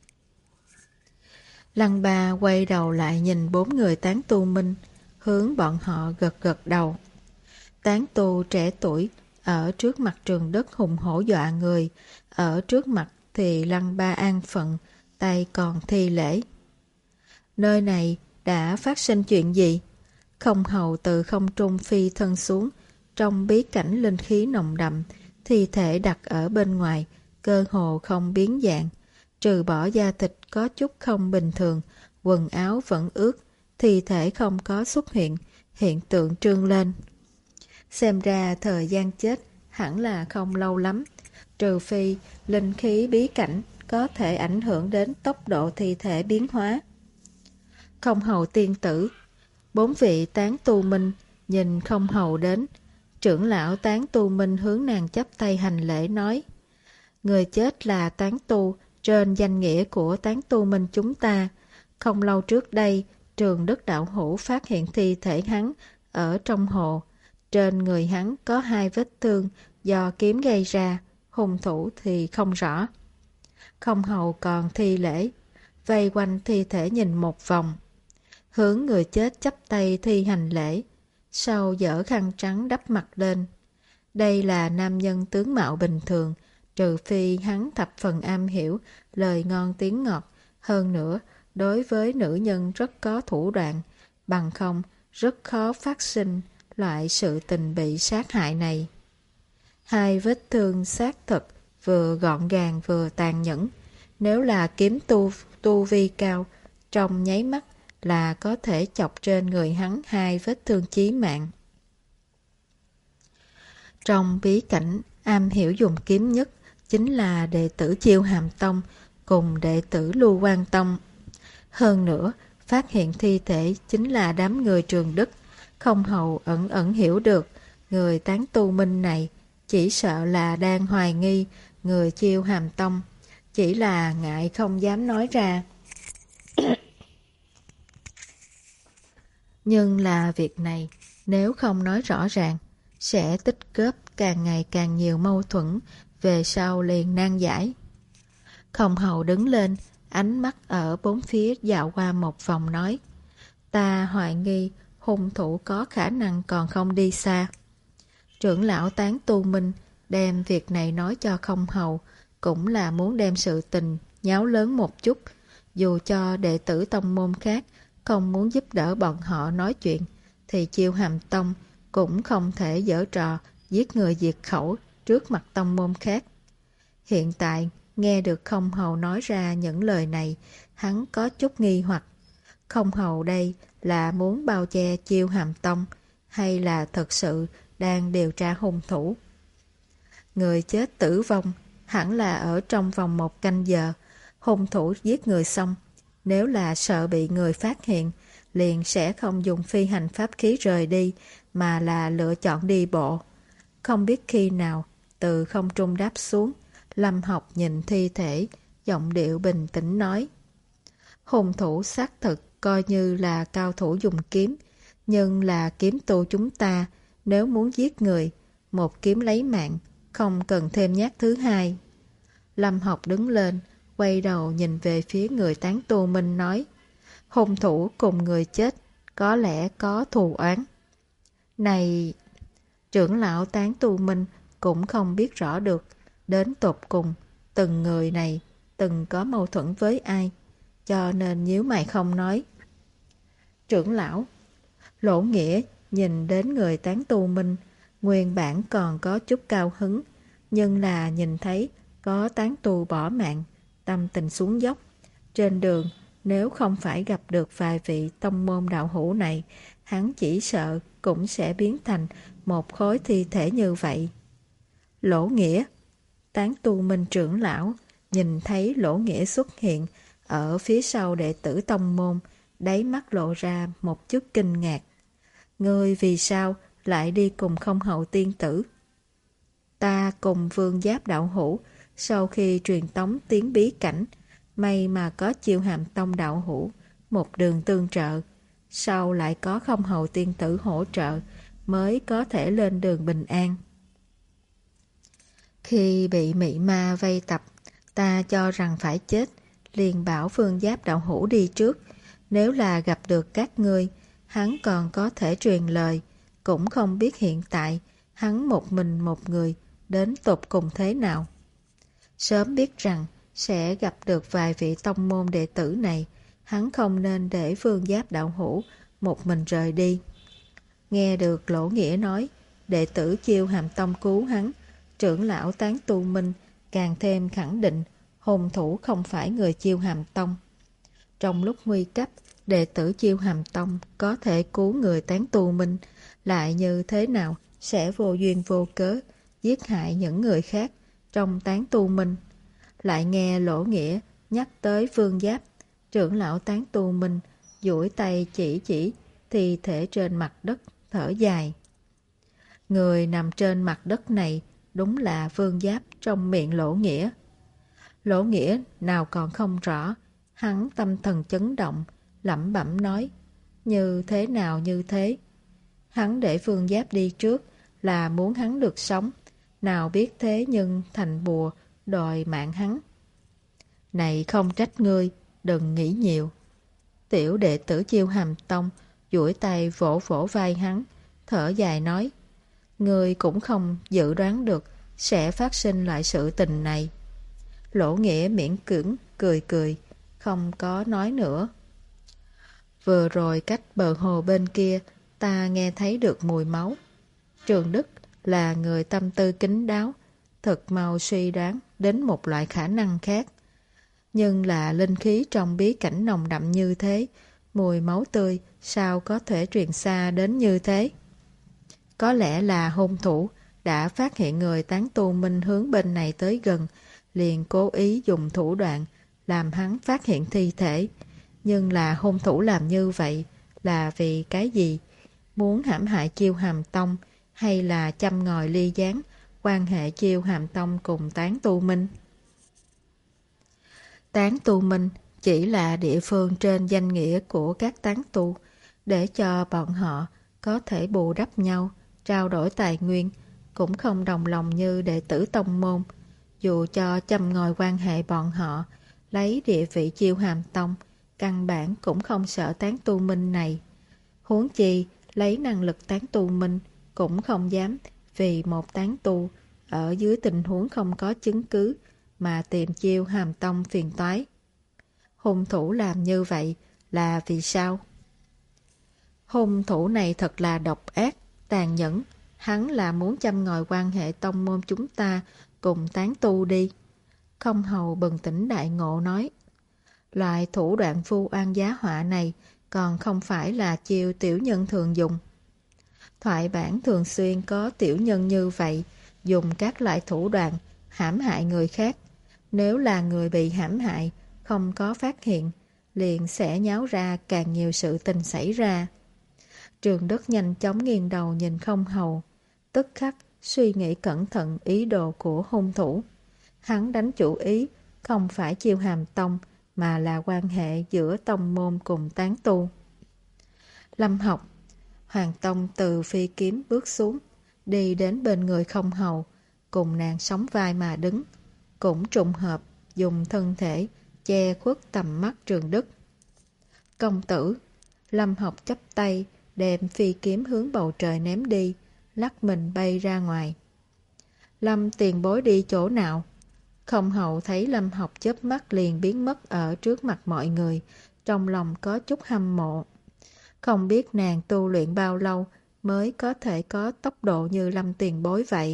Lăng Ba quay đầu lại nhìn bốn người Tán Tu Minh, hướng bọn họ gật gật đầu. Tán tu trẻ tuổi, ở trước mặt Trường Đức hùng hổ dọa người, ở trước mặt thì Lăng Ba an phận, tay còn thi lễ. Nơi này đã phát sinh chuyện gì? Không hầu từ không trung phi thân xuống, trong bí cảnh linh khí nồng đậm, thi thể đặt ở bên ngoài, cơ hồ không biến dạng, trừ bỏ da thịt có chút không bình thường, quần áo vẫn ướt, thi thể không có xuất hiện, hiện tượng trương lên. Xem ra thời gian chết hẳn là không lâu lắm, trừ phi linh khí bí cảnh có thể ảnh hưởng đến tốc độ thi thể biến hóa. Không hầu tiên tử, bốn vị Tán Tu Minh nhìn không hầu đến, trưởng lão Tán Tu Minh hướng nàng chắp tay hành lễ nói, người chết là Tán Tu trên danh nghĩa của Tán Tu Minh chúng ta. Không lâu trước đây, Trường Đức đạo hữu phát hiện thi thể hắn ở trong hồ. Trên người hắn có hai vết thương do kiếm gây ra, hung thủ thì không rõ. Không hầu còn thi lễ, vây quanh thi thể nhìn một vòng. Hướng người chết chắp tay thi hành lễ, sau dở khăn trắng đắp mặt lên. Đây là nam nhân tướng mạo bình thường, trừ phi hắn thập phần am hiểu lời ngon tiếng ngọt, hơn nữa đối với nữ nhân rất có thủ đoạn, bằng không rất khó phát sinh loại sự tình bị sát hại này. Hai vết thương xác thực vừa gọn gàng vừa tàn nhẫn, nếu là kiếm tu, tu vi cao, trong nháy mắt là có thể chọc trên người hắn hai vết thương chí mạng. Trong bí cảnh, am hiểu dùng kiếm nhất chính là đệ tử Chiêu Hàm Tông cùng đệ tử Lưu Quan Tông. Hơn nữa, phát hiện thi thể chính là đám người Trường Đức. Không hầu ẩn ẩn hiểu được, người Tán Tu Minh này chỉ sợ là đang hoài nghi người Chiêu Hàm Tông, chỉ là ngại không dám nói ra. Nhưng là việc này, nếu không nói rõ ràng, sẽ tích góp càng ngày càng nhiều mâu thuẫn, về sau liền nan giải. Không hầu đứng lên, ánh mắt ở bốn phía dạo qua một vòng nói, ta hoài nghi hung thủ có khả năng còn không đi xa. Trưởng lão Tán Tu Minh đem việc này nói cho không hầu, cũng là muốn đem sự tình nháo lớn một chút, dù cho đệ tử tông môn khác không muốn giúp đỡ bọn họ nói chuyện, thì Chiêu Hàm Tông cũng không thể giở trò giết người diệt khẩu trước mặt tông môn khác. Hiện tại, nghe được không hầu nói ra những lời này, hắn có chút nghi hoặc. Không hầu đây là muốn bao che Chiêu Hàm Tông, hay là thật sự đang điều tra hung thủ? Người chết tử vong hẳn là ở trong vòng một canh giờ. Hung thủ giết người xong, nếu là sợ bị người phát hiện, liền sẽ không dùng phi hành pháp khí rời đi, mà là lựa chọn đi bộ. Không biết khi nào, từ không trung đáp xuống, Lâm Học nhìn thi thể, giọng điệu bình tĩnh nói. Hung thủ xác thực coi như là cao thủ dùng kiếm, nhưng là kiếm tu chúng ta, nếu muốn giết người, một kiếm lấy mạng, không cần thêm nhát thứ hai. Lâm Học đứng lên, quay đầu nhìn về phía người Tán Tu Minh nói, hung thủ cùng người chết có lẽ có thù oán. Này, trưởng lão Tán Tu Minh cũng không biết rõ được, đến tột cùng, từng người này từng có mâu thuẫn với ai, cho nên nhíu mày không nói. Trưởng lão, Lỗ Nghĩa nhìn đến người Tán Tu Minh, nguyên bản còn có chút cao hứng, nhưng là nhìn thấy có tán tu bỏ mạng, tâm tình xuống dốc. Trên đường, nếu không phải gặp được vài vị tông môn đạo hữu này, hắn chỉ sợ cũng sẽ biến thành một khối thi thể như vậy. Lỗ Nghĩa, Tán Tu Minh trưởng lão, nhìn thấy Lỗ Nghĩa xuất hiện ở phía sau đệ tử tông môn, đáy mắt lộ ra một chút kinh ngạc. Ngươi vì sao lại đi cùng không hậu tiên tử? Ta cùng Vương Giáp đạo hữu Sau khi truyền tống tiến bí cảnh, may mà có Chiêu Hàm Tông đạo hữu một đường tương trợ, sau lại có Không Hầu tiên tử hỗ trợ mới có thể lên đường bình an. Khi bị mị ma vây tập, ta cho rằng phải chết, liền bảo Phương Giáp đạo hữu đi trước. Nếu là gặp được các ngươi, hắn còn có thể truyền lời, cũng không biết hiện tại hắn một mình một người đến tột cùng thế nào. Sớm biết rằng sẽ gặp được vài vị tông môn đệ tử này, hắn không nên để Phương Giáp đạo hữu một mình rời đi. Nghe được Lỗ Nghĩa nói đệ tử Chiêu Hàm Tông cứu hắn, trưởng lão Tán Tu Minh càng thêm khẳng định hung thủ không phải người Chiêu Hàm Tông. Trong lúc nguy cấp, đệ tử Chiêu Hàm Tông có thể cứu người Tán Tu Minh, lại như thế nào sẽ vô duyên vô cớ giết hại những người khác trong Tán Tu Minh. Lại nghe Lỗ Nghĩa nhắc tới Phương Giáp, trưởng lão Tán Tu Minh duỗi tay chỉ chỉ thi thể trên mặt đất, thở dài. Người nằm trên mặt đất này đúng là Phương Giáp trong miệng Lỗ Nghĩa. Lỗ Nghĩa nào còn không rõ, hắn tâm thần chấn động, lẩm bẩm nói, như thế nào như thế. Hắn để Phương Giáp đi trước là muốn hắn được sống, nào biết thế nhưng thành bùa đòi mạng hắn. Này không trách ngươi, đừng nghĩ nhiều. Tiểu đệ tử Chiêu Hàm Tông duỗi tay vỗ vỗ vai hắn, thở dài nói, ngươi cũng không dự đoán được sẽ phát sinh lại sự tình này. Lỗ Nghĩa miễn cưỡng cười cười, không có nói nữa. Vừa rồi cách bờ hồ bên kia, ta nghe thấy được mùi máu. Trường Đức là người tâm tư kín đáo, thật mau suy đoán đến một loại khả năng khác. Nhưng là linh khí trong bí cảnh nồng đậm như thế, mùi máu tươi sao có thể truyền xa đến như thế? Có lẽ là hung thủ đã phát hiện người Tán Tu Minh hướng bên này tới gần, liền cố ý dùng thủ đoạn làm hắn phát hiện thi thể. Nhưng là hung thủ làm như vậy là vì cái gì? Muốn hãm hại Chiêu Hàm Tông hay là châm ngòi ly gián quan hệ Chiêu Hàm Tông cùng Tán Tu Minh? Tán Tu Minh chỉ là địa phương trên danh nghĩa của các tán tu, để cho bọn họ có thể bù đắp nhau, trao đổi tài nguyên, cũng không đồng lòng như đệ tử tông môn. Dù cho châm ngòi quan hệ bọn họ, lấy địa vị Chiêu Hàm Tông, căn bản cũng không sợ Tán Tu Minh này. Huống chi, lấy năng lực Tán Tu Minh, cũng không dám vì một tán tu ở dưới tình huống không có chứng cứ mà tìm Chiêu Hàm Tông phiền toái. Hung thủ làm như vậy là vì sao? Hung thủ này thật là độc ác, tàn nhẫn. Hắn là muốn châm ngòi quan hệ tông môn chúng ta cùng tán tu đi. Không Hầu bừng tỉnh đại ngộ nói, loại thủ đoạn vu oan giá họa này còn không phải là chiêu tiểu nhân thường dùng. Thoại bản thường xuyên có tiểu nhân như vậy, dùng các loại thủ đoạn hãm hại người khác. Nếu là người bị hãm hại không có phát hiện, liền sẽ nháo ra càng nhiều sự tình xảy ra. Trường Đức nhanh chóng nghiêng đầu nhìn Không Hầu, tức khắc suy nghĩ cẩn thận ý đồ của hung thủ. Hắn đánh chủ ý không phải Chiêu Hàm Tông mà là quan hệ giữa tông môn cùng tán tu. Lâm Học, Hoàng Tông từ phi kiếm bước xuống, đi đến bên người Không Hầu, cùng nàng sóng vai mà đứng, cũng trùng hợp dùng thân thể che khuất tầm mắt Trường Đức. Công tử, Lâm Học chắp tay đem phi kiếm hướng bầu trời ném đi, lắc mình bay ra ngoài. Lâm tiền bối đi chỗ nào? Không Hầu thấy Lâm Học chớp mắt liền biến mất ở trước mặt mọi người, trong lòng có chút hâm mộ. Không biết nàng tu luyện bao lâu mới có thể có tốc độ như Lâm tiền bối vậy.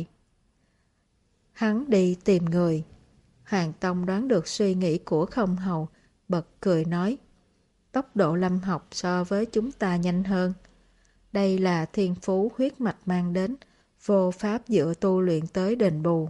Hắn đi tìm người. Hoàng Tông đoán được suy nghĩ của Không Hầu, bật cười nói, tốc độ Lâm Học so với chúng ta nhanh hơn. Đây là thiên phú huyết mạch mang đến, vô pháp dựa tu luyện tới đền bù.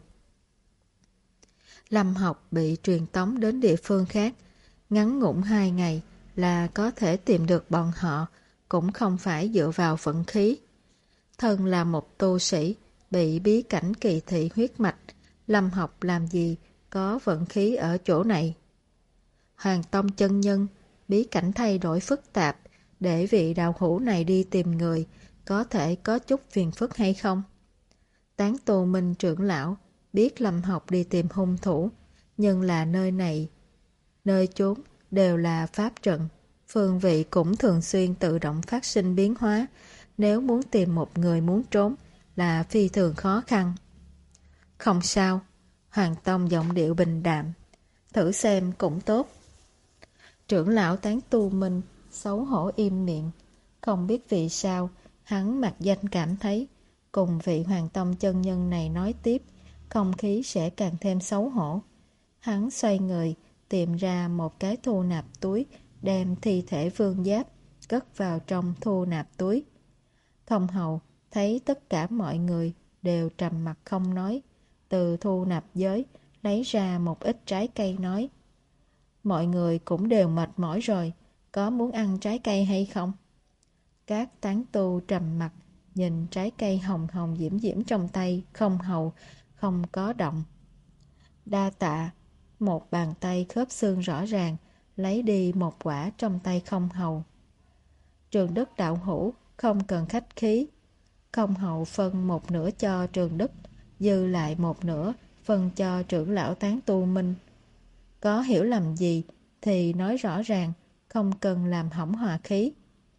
Lâm Học bị truyền tống đến địa phương khác, ngắn ngủn hai ngày là có thể tìm được bọn họ, cũng không phải dựa vào vận khí. Thân là một tu sĩ, bị bí cảnh kỳ thị huyết mạch, Lâm Học làm gì có vận khí ở chỗ này. Hoàng Tông chân nhân, bí cảnh thay đổi phức tạp, để vị đạo hữu này đi tìm người, có thể có chút phiền phức hay không? Tán tu Minh trưởng lão biết Lâm Học đi tìm hung thủ, nhưng là nơi này, nơi chốn đều là pháp trận. Phương vị cũng thường xuyên tự động phát sinh biến hóa, nếu muốn tìm một người muốn trốn là phi thường khó khăn. Không sao, Hoàng Tông giọng điệu bình đạm, thử xem cũng tốt. Trưởng lão Tán tu Minh xấu hổ im miệng, không biết vì sao hắn mặc danh cảm thấy cùng vị Hoàng Tông chân nhân này nói tiếp, không khí sẽ càng thêm xấu hổ. Hắn xoay người, tìm ra một cái thu nạp túi, đem thi thể Vương Giáp cất vào trong thu nạp túi. Không hầu thấy tất cả mọi người đều trầm mặc không nói, từ thu nạp giới lấy ra một ít trái cây nói: mọi người cũng đều mệt mỏi rồi, có muốn ăn trái cây hay không? Các tán tu trầm mặc nhìn trái cây hồng hồng diễm diễm trong tay không hầu, không có động. Đa tạ. Một bàn tay khớp xương rõ ràng lấy đi một quả trong tay không hầu. Trường Đức đạo hữu không cần khách khí. Không hầu phân một nửa cho Trường Đức, dư lại một nửa phân cho trưởng lão Tán tu Minh. Có hiểu lầm gì thì nói rõ ràng, không cần làm hỏng hòa khí.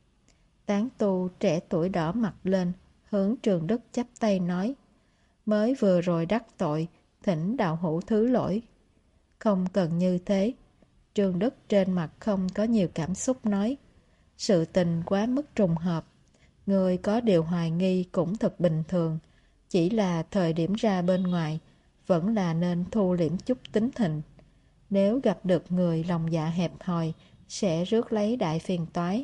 Tán tu trẻ tuổi đỏ mặt lên, hướng Trường Đức chắp tay nói: mới vừa rồi đắc tội, thỉnh đạo hữu thứ lỗi. Không cần như thế. Trường Đức trên mặt không có nhiều cảm xúc nói: sự tình quá mức trùng hợp, người có điều hoài nghi cũng thật bình thường, chỉ là thời điểm ra bên ngoài vẫn là nên thu liễm chút tính tình. Nếu gặp được người lòng dạ hẹp hòi sẽ rước lấy đại phiền toái.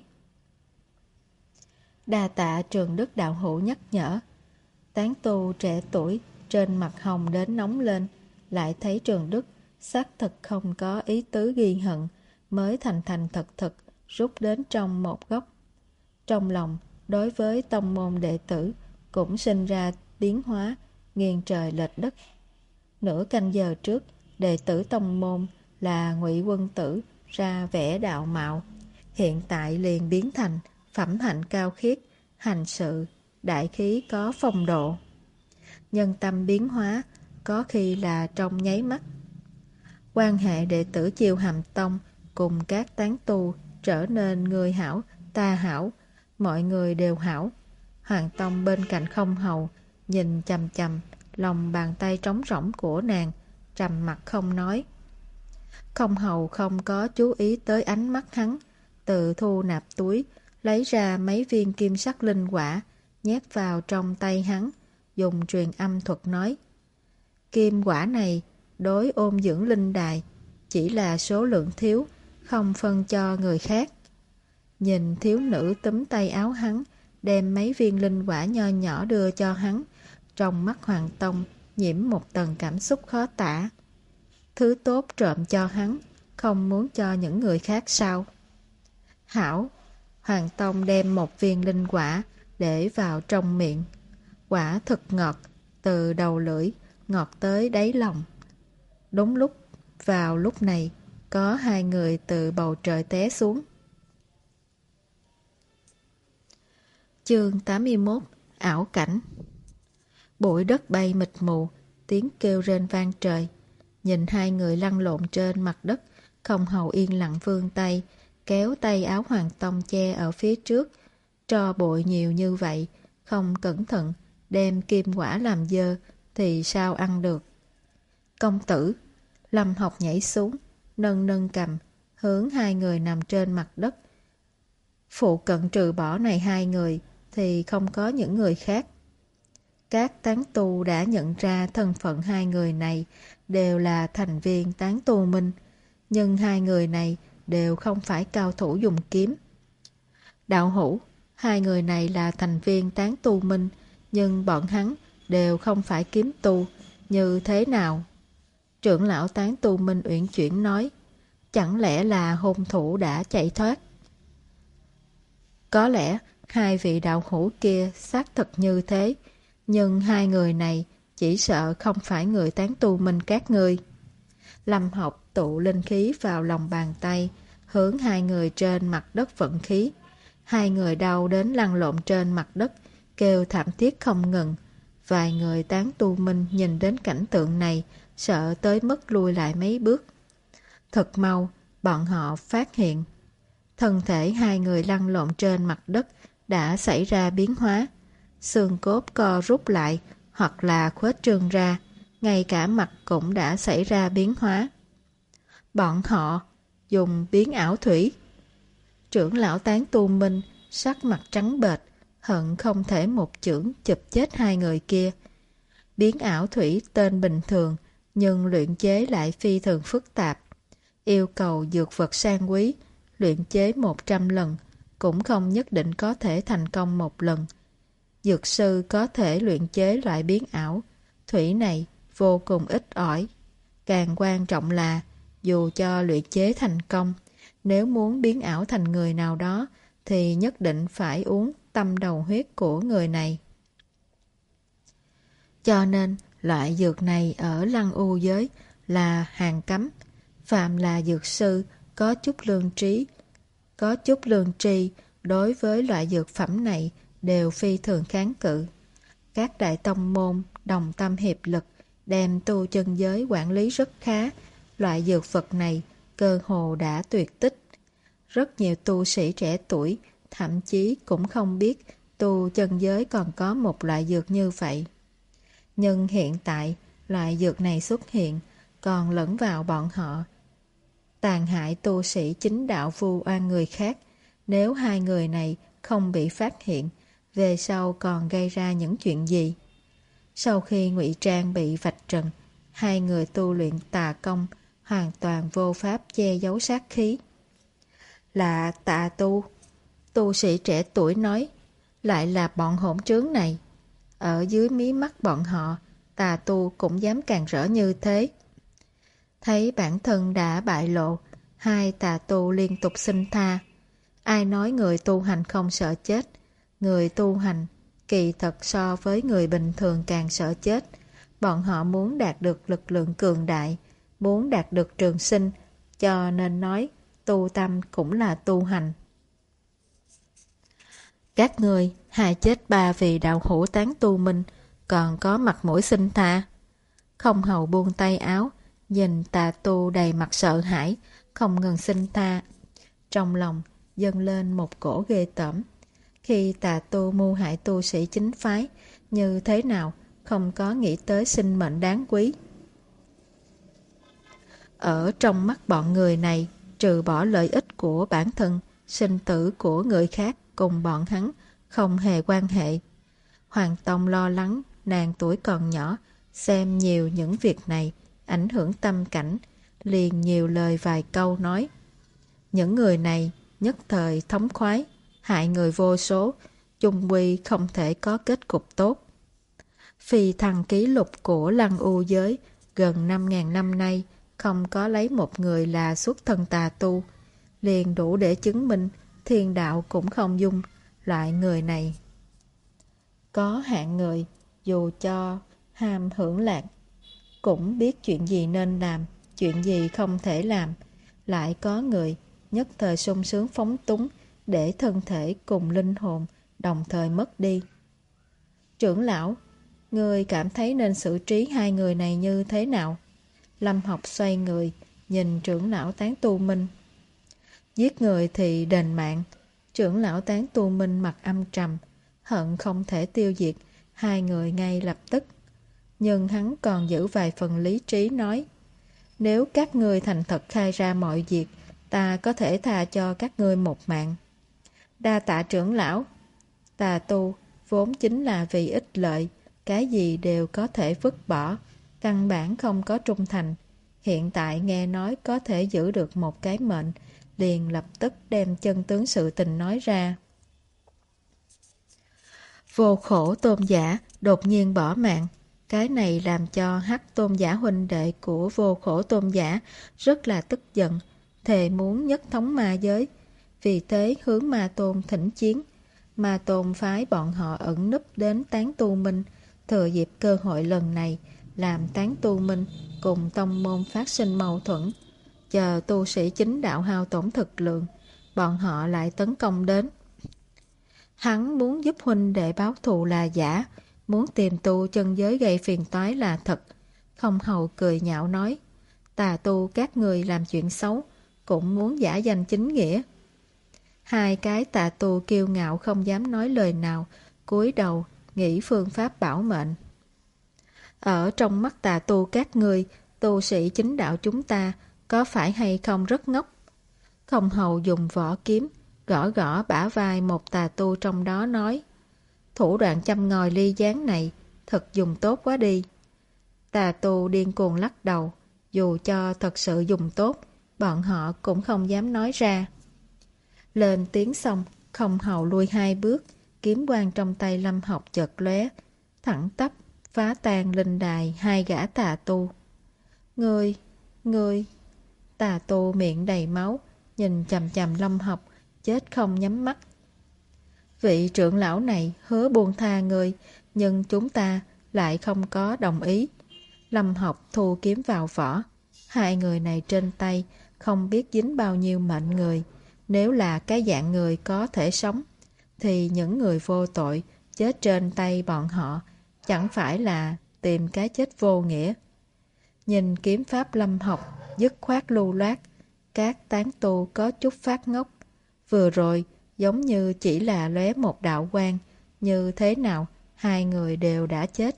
Đa tạ Trường Đức đạo hữu nhắc nhở. Tán tu trẻ tuổi trên mặt hồng đến nóng lên, lại thấy Trường Đức xác thực không có ý tứ ghi hận, mới thành thành thật thật rút đến trong một góc. Trong lòng đối với tông môn đệ tử cũng sinh ra biến hóa nghiêng trời lệch đất. Nửa canh giờ trước, đệ tử tông môn là Ngụy Quân Tử ra vẻ đạo mạo, hiện tại liền biến thành phẩm hạnh cao khiết, hành sự đại khí có phong độ. Nhân tâm biến hóa có khi là trong nháy mắt. Quan hệ đệ tử Chiêu Hàm Tông cùng các tán tu trở nên người hảo, ta hảo, mọi người đều hảo. Hoàng Tông bên cạnh không hầu, nhìn chằm chằm lòng bàn tay trống rỗng của nàng, trầm mặt không nói. Không hầu không có chú ý tới ánh mắt hắn, tự thu nạp túi, lấy ra mấy viên kim sắc linh quả, nhét vào trong tay hắn, dùng truyền âm thuật nói: kim quả này đối ôn dưỡng linh đài, chỉ là số lượng thiếu, không phân cho người khác. Nhìn thiếu nữ túm tay áo hắn, đem mấy viên linh quả nho nhỏ đưa cho hắn, trong mắt Hoàng Tông nhiễm một tầng cảm xúc khó tả. Thứ tốt trộm cho hắn, không muốn cho những người khác sao? Hảo. Hoàng Tông đem một viên linh quả để vào trong miệng. Quả thật ngọt, từ đầu lưỡi ngọt tới đáy lòng. Đúng lúc, vào lúc này, có hai người từ bầu trời té xuống. Chương tám mươi mốt. Ảo cảnh. Bụi đất bay mịt mù, tiếng kêu rên vang trời. Nhìn hai người lăn lộn trên mặt đất, không hầu yên lặng vươn tay, kéo tay áo Hoàng Tông che ở phía trước. Tro bụi nhiều như vậy, không cẩn thận đem kim quả làm dơ thì sao ăn được? Công tử. Lâm Học nhảy xuống, nâng nâng cầm, hướng hai người nằm trên mặt đất. Phụ cận trừ bỏ này hai người thì không có những người khác. Các tán tu đã nhận ra thân phận hai người này đều là thành viên Tán tu Minh, nhưng hai người này đều không phải cao thủ dùng kiếm. Đạo hữu, hai người này là thành viên Tán tu Minh, nhưng bọn hắn đều không phải kiếm tu, như thế nào? Trưởng lão Tán tu Minh uyển chuyển nói: chẳng lẽ là hung thủ đã chạy thoát? Có lẽ hai vị đạo hữu kia xác thực như thế, nhưng hai người này chỉ sợ không phải người Tán tu Minh các ngươi. Lâm Học tụ linh khí vào lòng bàn tay, hướng hai người trên mặt đất vận khí. Hai người đau đến lăn lộn trên mặt đất, kêu thảm thiết không ngừng. Vài người tán tu minh nhìn đến cảnh tượng này, sợ tới mức lui lại mấy bước. Thật mau, bọn họ phát hiện. Thân thể hai người lăn lộn trên mặt đất đã xảy ra biến hóa. Xương cốt co rút lại hoặc là khuếch trương ra, ngay cả mặt cũng đã xảy ra biến hóa. Bọn họ dùng biến ảo thủy. Trưởng lão tán tu minh sắc mặt trắng bệch, hận không thể một chưởng chụp chết hai người kia. Biến ảo thủy tên bình thường, nhưng luyện chế lại phi thường phức tạp. Yêu cầu dược vật sang quý, luyện chế một trăm lần, cũng không nhất định có thể thành công một lần. Dược sư có thể luyện chế loại biến ảo thủy này vô cùng ít ỏi. Càng quan trọng là, dù cho luyện chế thành công, nếu muốn biến ảo thành người nào đó, thì nhất định phải uống tâm đầu huyết của người này. Cho nên, loại dược này ở Lăng U giới là hàng cấm. Phạm là dược sư có chút lương trí, có chút lương tri đối với loại dược phẩm này đều phi thường kháng cự. Các đại tông môn đồng tâm hiệp lực đem tu chân giới quản lý rất khá. Loại dược vật này cơ hồ đã tuyệt tích. Rất nhiều tu sĩ trẻ tuổi thậm chí cũng không biết tu chân giới còn có một loại dược như vậy. Nhưng hiện tại loại dược này xuất hiện còn lẫn vào bọn họ, tàn hại tu sĩ chính đạo vu oan người khác. Nếu hai người này không bị phát hiện, về sau còn gây ra những chuyện gì? Sau khi ngụy trang bị vạch trần, hai người tu luyện tà công hoàn toàn vô pháp che giấu sát khí. Là tà tu. Tu sĩ trẻ tuổi nói, lại là bọn hỗn trướng này. Ở dưới mí mắt bọn họ, tà tu cũng dám càng rỡ như thế. Thấy bản thân đã bại lộ, hai tà tu liên tục xin tha. Ai nói người tu hành không sợ chết? Người tu hành kỳ thật so với người bình thường càng sợ chết. Bọn họ muốn đạt được lực lượng cường đại, muốn đạt được trường sinh, cho nên nói tu tâm cũng là tu hành. Các người hai chết ba vì đạo hữu tán tu minh, còn có mặt mũi xin tha. Không hầu buông tay áo, nhìn tà tu đầy mặt sợ hãi, không ngừng xin tha. Trong lòng dâng lên một cổ ghê tởm. Khi tà tu mưu hại tu sĩ chính phái, như thế nào không có nghĩ tới sinh mệnh đáng quý. Ở trong mắt bọn người này, trừ bỏ lợi ích của bản thân, sinh tử của người khác cùng bọn hắn không hề quan hệ. Hoàng Tông lo lắng nàng tuổi còn nhỏ, xem nhiều những việc này, ảnh hưởng tâm cảnh, liền nhiều lời vài câu nói. Những người này nhất thời thống khoái, hại người vô số, chung quy không thể có kết cục tốt. Phi thăng ký lục của Lăng U giới gần năm ngàn năm nay không có lấy một người là xuất thân tà tu, liền đủ để chứng minh thiên đạo cũng không dung loại người này. Có hạng người, dù cho ham hưởng lạc, cũng biết chuyện gì nên làm, chuyện gì không thể làm. Lại có người nhất thời sung sướng phóng túng, để thân thể cùng linh hồn đồng thời mất đi. Trưởng lão, người cảm thấy nên xử trí hai người này như thế nào? Lâm Học xoay người, nhìn trưởng lão tán tu minh. Giết người thì đền mạng. Trưởng lão tán tu minh mặt âm trầm, hận không thể tiêu diệt hai người ngay lập tức. Nhưng hắn còn giữ vài phần lý trí nói, nếu các ngươi thành thật khai ra mọi việc, ta có thể tha cho các ngươi một mạng. Đa tạ trưởng lão. Tà tu vốn chính là vì ích lợi, cái gì đều có thể vứt bỏ, căn bản không có trung thành. Hiện tại nghe nói có thể giữ được một cái mệnh, liền lập tức đem chân tướng sự tình nói ra. Vô khổ tôn giả đột nhiên bỏ mạng. Cái này làm cho Hắc tôn giả huynh đệ của vô khổ tôn giả rất là tức giận, thề muốn nhất thống ma giới. Vì thế hướng ma tôn thỉnh chiến. Ma tôn phái bọn họ ẩn núp đến tán tu minh, thừa dịp cơ hội lần này làm tán tu minh cùng tông môn phát sinh mâu thuẫn. Chờ tu sĩ chính đạo hao tổn thực lượng, bọn họ lại tấn công đến. Hắn muốn giúp huynh đệ báo thù là giả, muốn tìm tu chân giới gây phiền toái là thật. Không Hầu cười nhạo nói, tà tu các người làm chuyện xấu, cũng muốn giả danh chính nghĩa. Hai cái tà tu kiêu ngạo không dám nói lời nào, cúi đầu nghĩ phương pháp bảo mệnh. Ở trong mắt tà tu các người, tu sĩ chính đạo chúng ta có phải hay không rất ngốc? Không Hầu dùng vỏ kiếm gõ gõ bả vai một tà tu trong đó nói, thủ đoạn châm ngòi ly gián này thật dùng tốt quá đi. Tà tu điên cuồng lắc đầu, dù cho thật sự dùng tốt, bọn họ cũng không dám nói ra. Lên tiếng xong, Không Hầu lui hai bước, kiếm quang trong tay Lâm Học chợt lóe, thẳng tắp phá tan linh đài hai gã tà tu. Ngươi, ngươi, tà tu miệng đầy máu, nhìn chằm chằm Lâm Học, chết không nhắm mắt. Vị trưởng lão này hứa buông tha ngươi, nhưng chúng ta lại không có đồng ý. Lâm Học thu kiếm vào vỏ. Hai người này trên tay không biết dính bao nhiêu mệnh người. Nếu là cái dạng người có thể sống, thì những người vô tội chết trên tay bọn họ chẳng phải là tìm cái chết vô nghĩa. Nhìn kiếm pháp Lâm Học dứt khoát lưu loát, các tán tu có chút phát ngốc. Vừa rồi giống như chỉ là lóe một đạo quang, như thế nào hai người đều đã chết.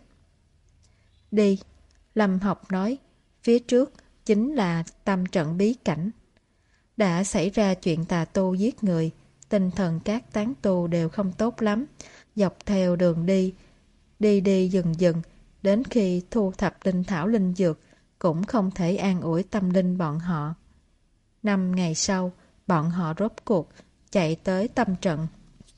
Đi, Lâm Học nói, phía trước chính là tâm trận bí cảnh. Đã xảy ra chuyện tà tu giết người, tinh thần các tán tu đều không tốt lắm. Dọc theo đường đi, đi đi dừng dừng, đến khi thu thập linh thảo linh dược, cũng không thể an ủi tâm linh bọn họ. Năm ngày sau, bọn họ rốt cuộc chạy tới tâm trận.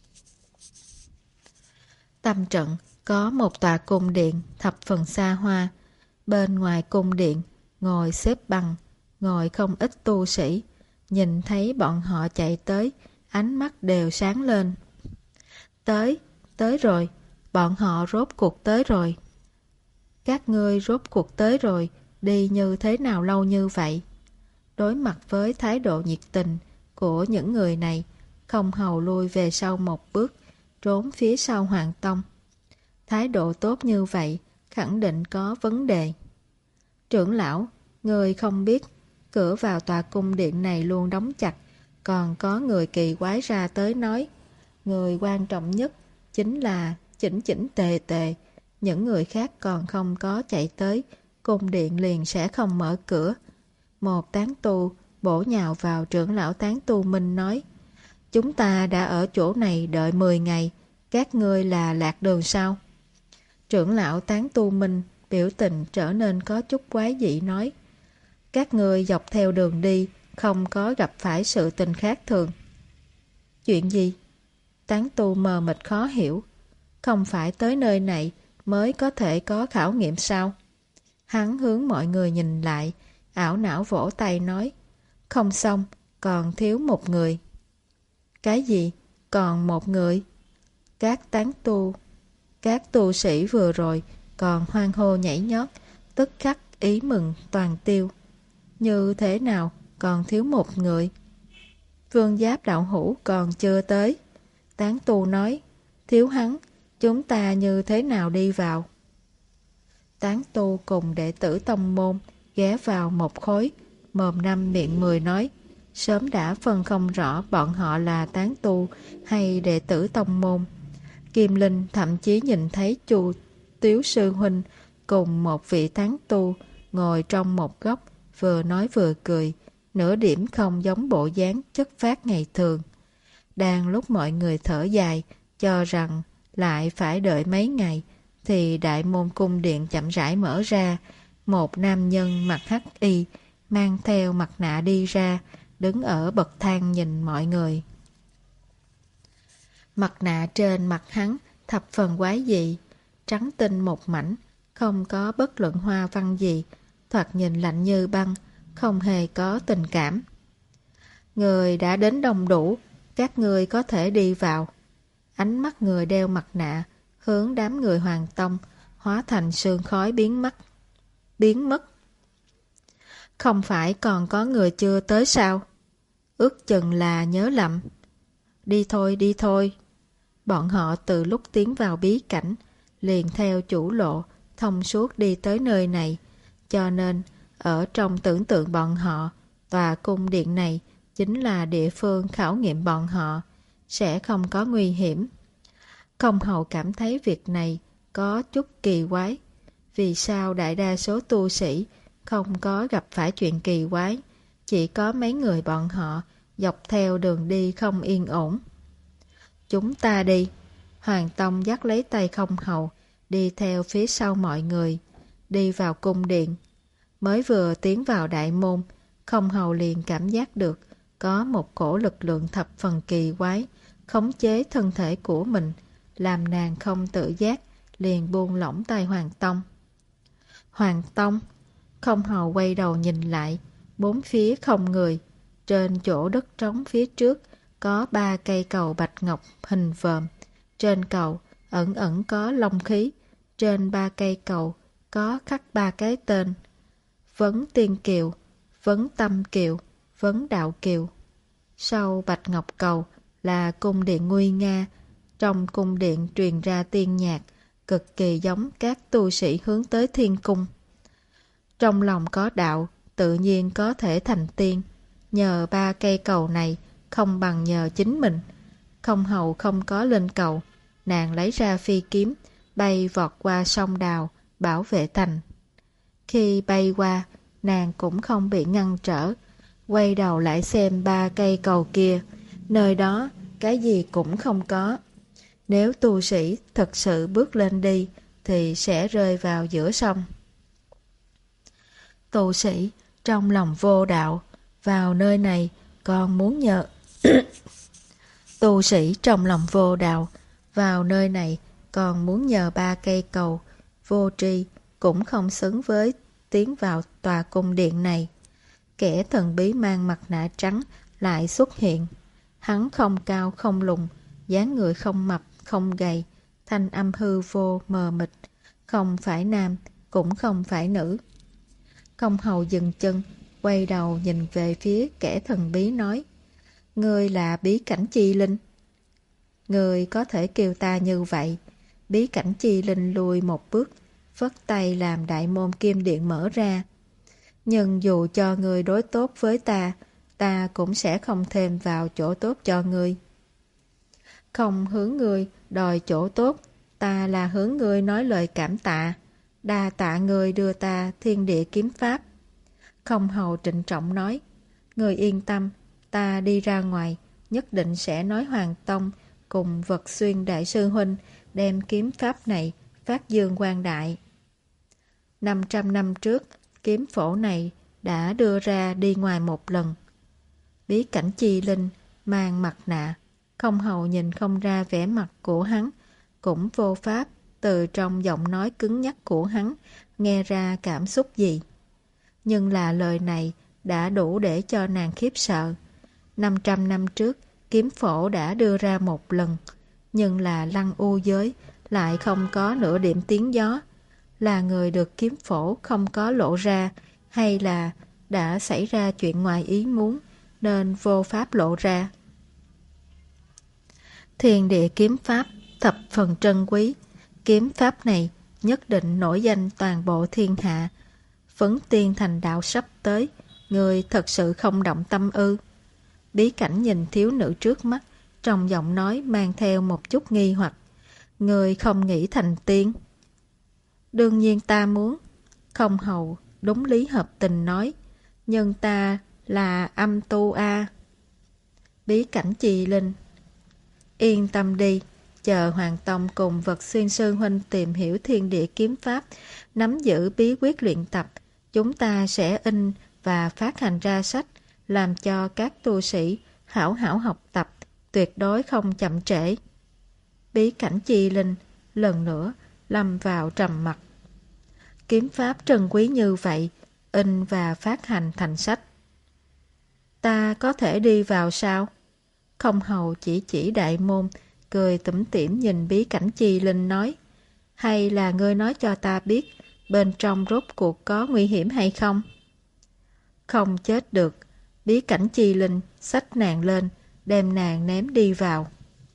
Tâm trận có một tòa cung điện thập phần xa hoa. Bên ngoài cung điện, ngồi xếp bằng, ngồi không ít tu sĩ. Nhìn thấy bọn họ chạy tới, ánh mắt đều sáng lên. Tới, tới rồi, bọn họ rốt cuộc tới rồi. Các ngươi rốt cuộc tới rồi, đi như thế nào lâu như vậy? Đối mặt với thái độ nhiệt tình của những người này, Không Hầu lui về sau một bước, trốn phía sau Hoàng Tông. Thái độ tốt như vậy, khẳng định có vấn đề. Trưởng lão, người không biết, cửa vào tòa cung điện này luôn đóng chặt, còn có người kỳ quái ra tới nói, người quan trọng nhất chính là chỉnh chỉnh tề tề, những người khác còn không có chạy tới, cung điện liền sẽ không mở cửa. Một tán tu bổ nhào vào trưởng lão tán tu Minh nói, chúng ta đã ở chỗ này đợi mười ngày, các ngươi là lạc đường sao? Trưởng lão tán tu Minh biểu tình trở nên có chút quái dị nói, các ngươi dọc theo đường đi không có gặp phải sự tình khác thường. Chuyện gì? Tán tu mờ mịt khó hiểu. Không phải tới nơi này mới có thể có khảo nghiệm sao? Hắn hướng mọi người nhìn lại, ảo não vỗ tay nói, không xong, còn thiếu một người. Cái gì? Còn một người? Các tán tu, các tu sĩ vừa rồi còn hoan hô nhảy nhót, tức khắc ý mừng toàn tiêu. Như thế nào còn thiếu một người? Vương Giáp đạo hữu còn chưa tới. Tán tu nói, thiếu hắn, chúng ta như thế nào đi vào? Tán tu cùng đệ tử tông môn ghé vào một khối, mồm năm miệng mười nói, sớm đã phân không rõ bọn họ là tán tu hay đệ tử tông môn. Kim Linh thậm chí nhìn thấy Chu Tiếu Sư Huynh cùng một vị tán tu ngồi trong một góc, vừa nói vừa cười, nửa điểm không giống bộ dáng chất phác ngày thường. Đang lúc mọi người thở dài, cho rằng lại phải đợi mấy ngày, thì đại môn cung điện chậm rãi mở ra. Một nam nhân mặc hắc y, mang theo mặt nạ đi ra, đứng ở bậc thang nhìn mọi người. Mặt nạ trên mặt hắn thập phần quái dị, trắng tinh một mảnh, không có bất luận hoa văn gì, thoạt nhìn lạnh như băng, không hề có tình cảm. Người đã đến đông đủ, các người có thể đi vào. Ánh mắt người đeo mặt nạ hướng đám người Hoàng Tông hóa thành sương khói biến mất. biến mất. Không phải còn có người chưa tới sao? Ước chừng là nhớ lầm. Đi thôi, đi thôi. Bọn họ từ lúc tiến vào bí cảnh, liền theo chủ lộ, thông suốt đi tới nơi này. Cho nên, ở trong tưởng tượng bọn họ, tòa cung điện này chính là địa phương khảo nghiệm bọn họ, sẽ không có nguy hiểm. Không hầu cảm thấy việc này có chút kỳ quái. Vì sao đại đa số tu sĩ không có gặp phải chuyện kỳ quái, chỉ có mấy người bọn họ dọc theo đường đi không yên ổn. Chúng ta đi. Hoàng Tông dắt lấy tay Không Hầu, đi theo phía sau mọi người, đi vào cung điện. Mới vừa tiến vào đại môn, Không Hầu liền cảm giác được có một cổ lực lượng thập phần kỳ quái, khống chế thân thể của mình, làm nàng không tự giác, liền buông lỏng tay Hoàng Tông. Hoàng Tông, Không Hầu quay đầu nhìn lại, bốn phía không người. Trên chỗ đất trống phía trước có ba cây cầu bạch ngọc hình vòm. Trên cầu ẩn ẩn có long khí. Trên ba cây cầu có khắc ba cái tên: Vấn Tiên Kiều, Vấn Tâm Kiều, Vấn Đạo Kiều. Sau bạch ngọc cầu là cung điện nguy nga. Trong cung điện truyền ra tiên nhạc, cực kỳ giống các tu sĩ hướng tới thiên cung. Trong lòng có đạo, tự nhiên có thể thành tiên. Nhờ ba cây cầu này, không bằng nhờ chính mình. Không Hầu không có lên cầu, nàng lấy ra phi kiếm, bay vọt qua sông đào, bảo vệ thành. Khi bay qua, nàng cũng không bị ngăn trở, quay đầu lại xem ba cây cầu kia, nơi đó cái gì cũng không có. Nếu tu sĩ thật sự bước lên đi, thì sẽ rơi vào giữa sông. Tu sĩ trong lòng vô đạo, vào nơi này còn muốn nhờ... tu sĩ trong lòng vô đạo, vào nơi này còn muốn nhờ ba cây cầu, vô tri cũng không xứng với tiến vào tòa cung điện này. Kẻ thần bí mang mặt nạ trắng lại xuất hiện. Hắn không cao không lùn, dáng người không mập không gầy, thanh âm hư vô mờ mịt, không phải nam cũng không phải nữ. Không Hầu dừng chân, quay đầu nhìn về phía kẻ thần bí nói: Ngươi là Bí Cảnh Chi Linh. Ngươi có thể kêu ta như vậy. Bí Cảnh Chi Linh lùi một bước, phất tay làm đại môn kim điện mở ra. Nhưng dù cho ngươi đối tốt với ta, ta cũng sẽ không thêm vào chỗ tốt cho ngươi. Không hướng ngươi đòi chỗ tốt, ta là hướng ngươi nói lời cảm tạ. Đa tạ ngươi đưa ta thiên địa kiếm pháp. Không Hầu trịnh trọng nói: Ngươi yên tâm, ta đi ra ngoài, nhất định sẽ nói Hoàng Tông cùng Vật Xuyên Đại sư huynh đem kiếm pháp này phát dương quang đại. Năm trăm năm trước, kiếm phổ này đã đưa ra đi ngoài một lần. Bí Cảnh Chi Linh mang mặt nạ, Không Hầu nhìn không ra vẻ mặt của hắn, cũng vô pháp từ trong giọng nói cứng nhắc của hắn nghe ra cảm xúc gì. Nhưng là lời này đã đủ để cho nàng khiếp sợ. Năm trăm năm trước, kiếm phổ đã đưa ra một lần, nhưng là Lăng U giới lại không có nửa điểm tiếng gió. Là người được kiếm phổ không có lộ ra, hay là đã xảy ra chuyện ngoài ý muốn nên vô pháp lộ ra. Thiên địa kiếm pháp thập phần trân quý, kiếm pháp này nhất định nổi danh toàn bộ thiên hạ. Vấn Tiên thành đạo sắp tới, người thật sự không động tâm ư? Bí Cảnh nhìn thiếu nữ trước mắt, trong giọng nói mang theo một chút nghi hoặc. Người không nghĩ thành tiên? Đương nhiên ta muốn. Không Hầu đúng lý hợp tình nói. Nhưng ta là âm tu a. Bí Cảnh Chi Linh: Yên tâm đi, chờ Hoàng Tông cùng Vật Xuyên sư huynh tìm hiểu thiên địa kiếm pháp, nắm giữ bí quyết luyện tập, chúng ta sẽ in và phát hành ra sách, làm cho các tu sĩ hảo hảo học tập, tuyệt đối không chậm trễ. Bí Cảnh Chi Linh lần nữa lâm vào trầm mặc. Kiếm pháp trân quý như vậy, in và phát hành thành sách. Ta có thể đi vào sao? Không Hầu chỉ chỉ đại môn, cười tủm tỉm nhìn Bí Cảnh Chi Linh nói: Hay là ngươi nói cho ta biết, bên trong rốt cuộc có nguy hiểm hay không? Không chết được, Bí Cảnh Chi Linh xách nàng lên, đem nàng ném đi vào.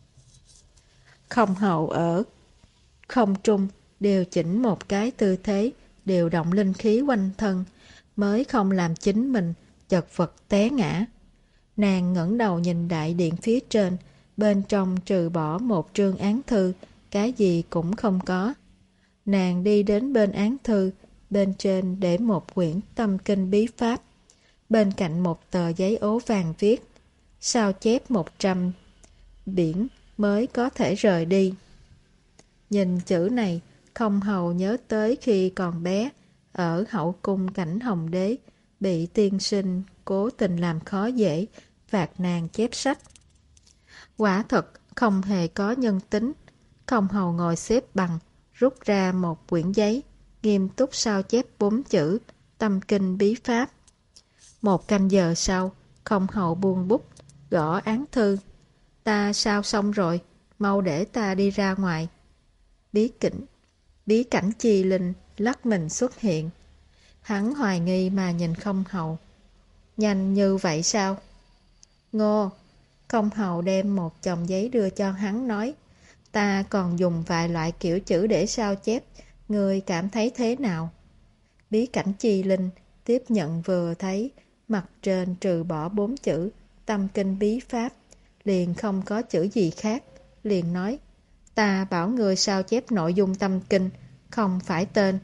Không hầu ở không trung điều chỉnh một cái tư thế, điều động linh khí quanh thân, mới không làm chính mình chật vật té ngã. Nàng ngẩng đầu nhìn đại điện phía trên, bên trong trừ bỏ một trương án thư, cái gì cũng không có. Nàng đi đến bên án thư, bên trên để một quyển tâm kinh bí pháp, bên cạnh một tờ giấy ố vàng viết, sao chép một trăm biển mới có thể rời đi. Nhìn chữ này, không hầu nhớ tới khi còn bé, ở hậu cung Cảnh Hồng Đế, bị tiên sinh cố tình làm khó dễ, phạt nàng chép sách. Quả thật không hề có nhân tính. Không hầu ngồi xếp bằng, rút ra một quyển giấy, nghiêm túc sao chép bốn chữ tâm kinh bí pháp. Một canh giờ sau, không hầu buông bút, gõ án thư. Ta sao xong rồi, mau để ta đi ra ngoài. Bí cảnh, bí cảnh Chi Linh lắc mình xuất hiện. Hắn hoài nghi mà nhìn không hầu. Nhanh như vậy sao? Ngô, không hầu đem một chồng giấy đưa cho hắn nói, ta còn dùng vài loại kiểu chữ để sao chép, ngươi cảm thấy thế nào? Bí cảnh Chi Linh tiếp nhận vừa thấy, mặt trên trừ bỏ bốn chữ tâm kinh bí pháp, liền không có chữ gì khác, liền nói, ta bảo ngươi sao chép nội dung tâm kinh, không phải tên.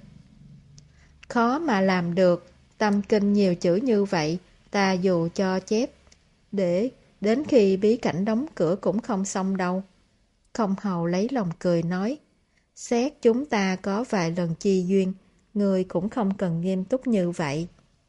Khó mà làm được, tâm kinh nhiều chữ như vậy, ta dù cho chép, để đến khi bí cảnh đóng cửa cũng không xong đâu. Không hầu lấy lòng cười nói, xét chúng ta có vài lần chi duyên, người cũng không cần nghiêm túc như vậy.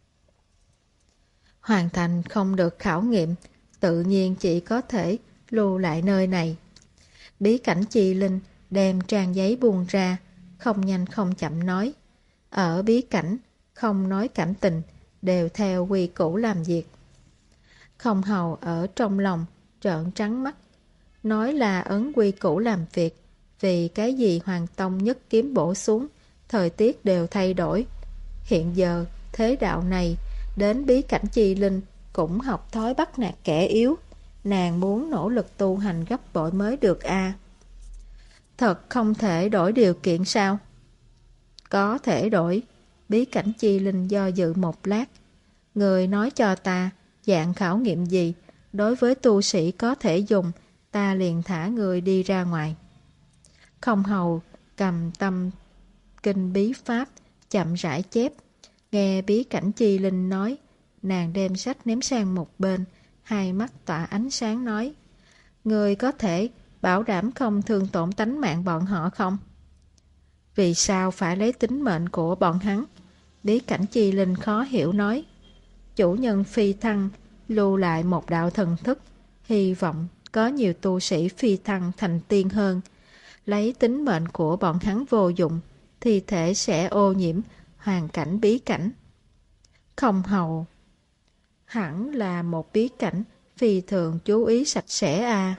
Hoàn thành không được khảo nghiệm, tự nhiên chỉ có thể lưu lại nơi này. Bí cảnh Chi Linh đem trang giấy buông ra, không nhanh không chậm nói, ở bí cảnh không nói cảm tình, đều theo quy củ làm việc. Không hầu ở trong lòng trợn trắng mắt, nói là ấn quy củ làm việc, vì cái gì Hoàng Tông nhất kiếm bổ xuống, thời tiết đều thay đổi. Hiện giờ thế đạo này, đến bí cảnh Chi Linh cũng học thói bắt nạt kẻ yếu, nàng muốn nỗ lực tu hành gấp bội mới được a. À. Thật không thể đổi điều kiện sao? Có thể đổi. Bí cảnh Chi Linh do dự một lát. Người nói cho ta, dạng khảo nghiệm gì, đối với tu sĩ có thể dùng, ta liền thả người đi ra ngoài. Không hầu cầm tâm kinh bí pháp, chậm rãi chép. Nghe bí cảnh Chi Linh nói, nàng đem sách ném sang một bên, hai mắt tỏa ánh sáng nói, người có thể bảo đảm không thương tổn tánh mạng bọn họ không? Vì sao phải lấy tính mệnh của bọn hắn? Bí cảnh Chi Linh khó hiểu nói, chủ nhân phi thăng lưu lại một đạo thần thức, hy vọng có nhiều tu sĩ phi thăng thành tiên hơn. Lấy tính mệnh của bọn hắn vô dụng, thì thể sẽ ô nhiễm hoàn cảnh bí cảnh. Không hầu hẳn là một bí cảnh phi thường chú ý sạch sẽ à.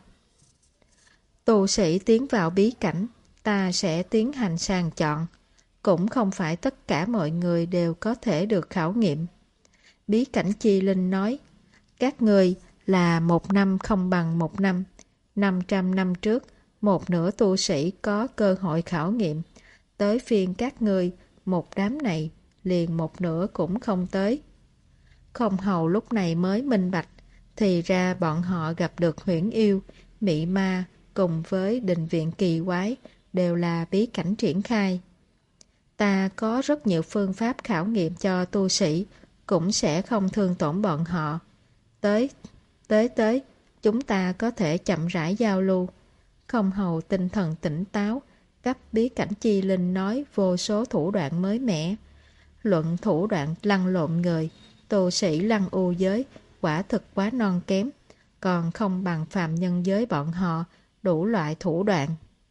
Tu sĩ tiến vào bí cảnh, ta sẽ tiến hành sàng chọn. Cũng không phải tất cả mọi người đều có thể được khảo nghiệm. Bí cảnh Chi Linh nói, các người là một năm không bằng một năm. Năm trăm năm trước, một nửa tu sĩ có cơ hội khảo nghiệm. Tới phiên các người, một đám này, liền một nửa cũng không tới. Không hầu lúc này mới minh bạch, thì ra bọn họ gặp được huyễn yêu, mị ma, cùng với đình viện kỳ quái, đều là bí cảnh triển khai. Ta có rất nhiều phương pháp khảo nghiệm cho tu sĩ, cũng sẽ không thương tổn bọn họ. Tới, tới tới, chúng ta có thể chậm rãi giao lưu. Không hầu tinh thần tỉnh táo, cấp bí cảnh Chi Linh nói vô số thủ đoạn mới mẻ. Luận thủ đoạn lăn lộn người, tu sĩ lăng u giới, quả thực quá non kém, còn không bằng phàm nhân giới bọn họ, đủ loại thủ đoạn.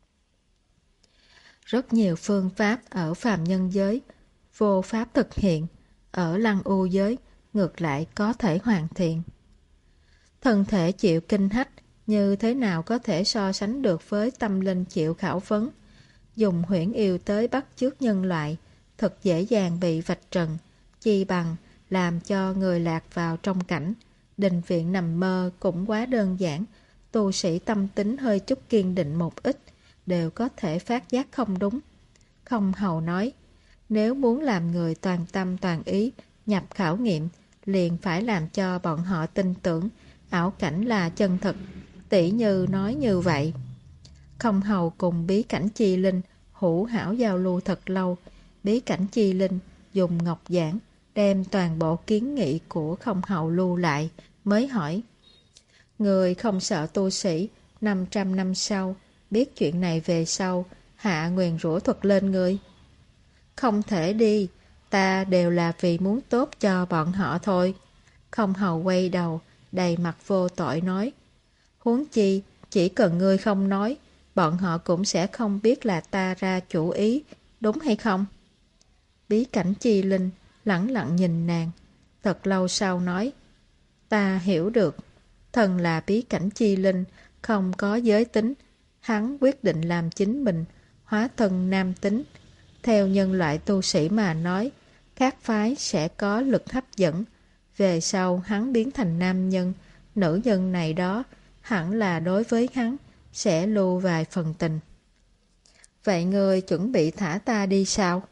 Rất nhiều phương pháp ở phàm nhân giới vô pháp thực hiện, ở lăng u giới ngược lại có thể hoàn thiện. Thân thể chịu kinh hách như thế nào có thể so sánh được với tâm linh chịu khảo vấn. Dùng huyễn yêu tới bắt chước nhân loại, thật dễ dàng bị vạch trần, chi bằng làm cho người lạc vào trong cảnh. Đình viện nằm mơ cũng quá đơn giản, tu sĩ tâm tính hơi chút kiên định một ít, đều có thể phát giác không đúng. Không Hầu nói, nếu muốn làm người toàn tâm toàn ý, nhập khảo nghiệm, liền phải làm cho bọn họ tin tưởng, ảo cảnh là chân thực, tỷ như nói như vậy. Không Hầu cùng Bí Cảnh Chi Linh hữu hảo giao lưu thật lâu. Bí Cảnh Chi Linh dùng ngọc giảng đem toàn bộ kiến nghị của Không Hầu lưu lại, mới hỏi: người không sợ tu sĩ năm trăm năm sau biết chuyện này về sau hạ nguyền rủa thuật lên người? Không thể đi, ta đều là vì muốn tốt cho bọn họ thôi. Không Hầu quay đầu, đầy mặt vô tội nói: huống chi, chỉ cần ngươi không nói, bọn họ cũng sẽ không biết là ta ra chủ ý, đúng hay không? Bí Cảnh Chi Linh lẳng lặng nhìn nàng, thật lâu sau nói: ta hiểu được, thần là Bí Cảnh Chi Linh, không có giới tính, hắn quyết định làm chính mình, hóa thân nam tính. Theo nhân loại tu sĩ mà nói, các phái sẽ có lực hấp dẫn. Về sau hắn biến thành nam nhân, nữ nhân này đó, hẳn là đối với hắn, sẽ lưu vài phần tình. Vậy ngươi chuẩn bị thả ta đi sao?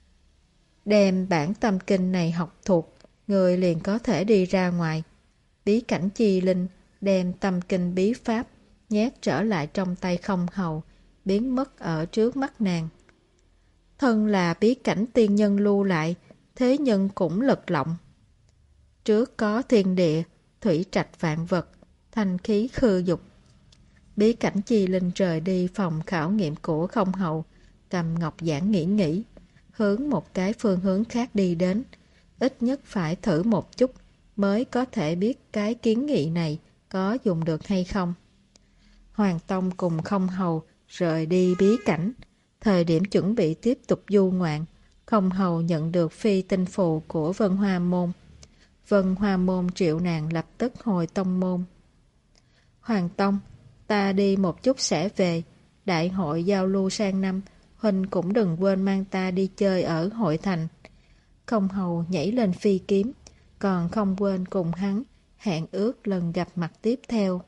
Đem bản tâm kinh này học thuộc, người liền có thể đi ra ngoài. Bí Cảnh Chi Linh đem tâm kinh bí pháp nhét trở lại trong tay Không Hầu, biến mất ở trước mắt nàng. Thân là bí cảnh tiên nhân lưu lại, thế nhân cũng lật lọng. Trước có thiên địa, thủy trạch vạn vật, thanh khí khư dục. Bí Cảnh Chi Linh rời đi phòng khảo nghiệm của Không Hầu, cầm ngọc giảng nghĩ nghĩ, hướng một cái phương hướng khác đi đến. Ít nhất phải thử một chút mới có thể biết cái kiến nghị này có dùng được hay không. Hoàng Tông cùng Không Hầu rời đi bí cảnh. Thời điểm chuẩn bị tiếp tục du ngoạn, Không Hầu nhận được phi tinh phù của Vân Hoa Môn. Vân Hoa Môn triệu nàng lập tức hồi tông môn. Hoàng Tông, ta đi một chút sẽ về. Đại hội giao lưu sang năm, huynh cũng đừng quên mang ta đi chơi ở hội thành. Không Hầu nhảy lên phi kiếm, còn không quên cùng hắn hẹn ước lần gặp mặt tiếp theo.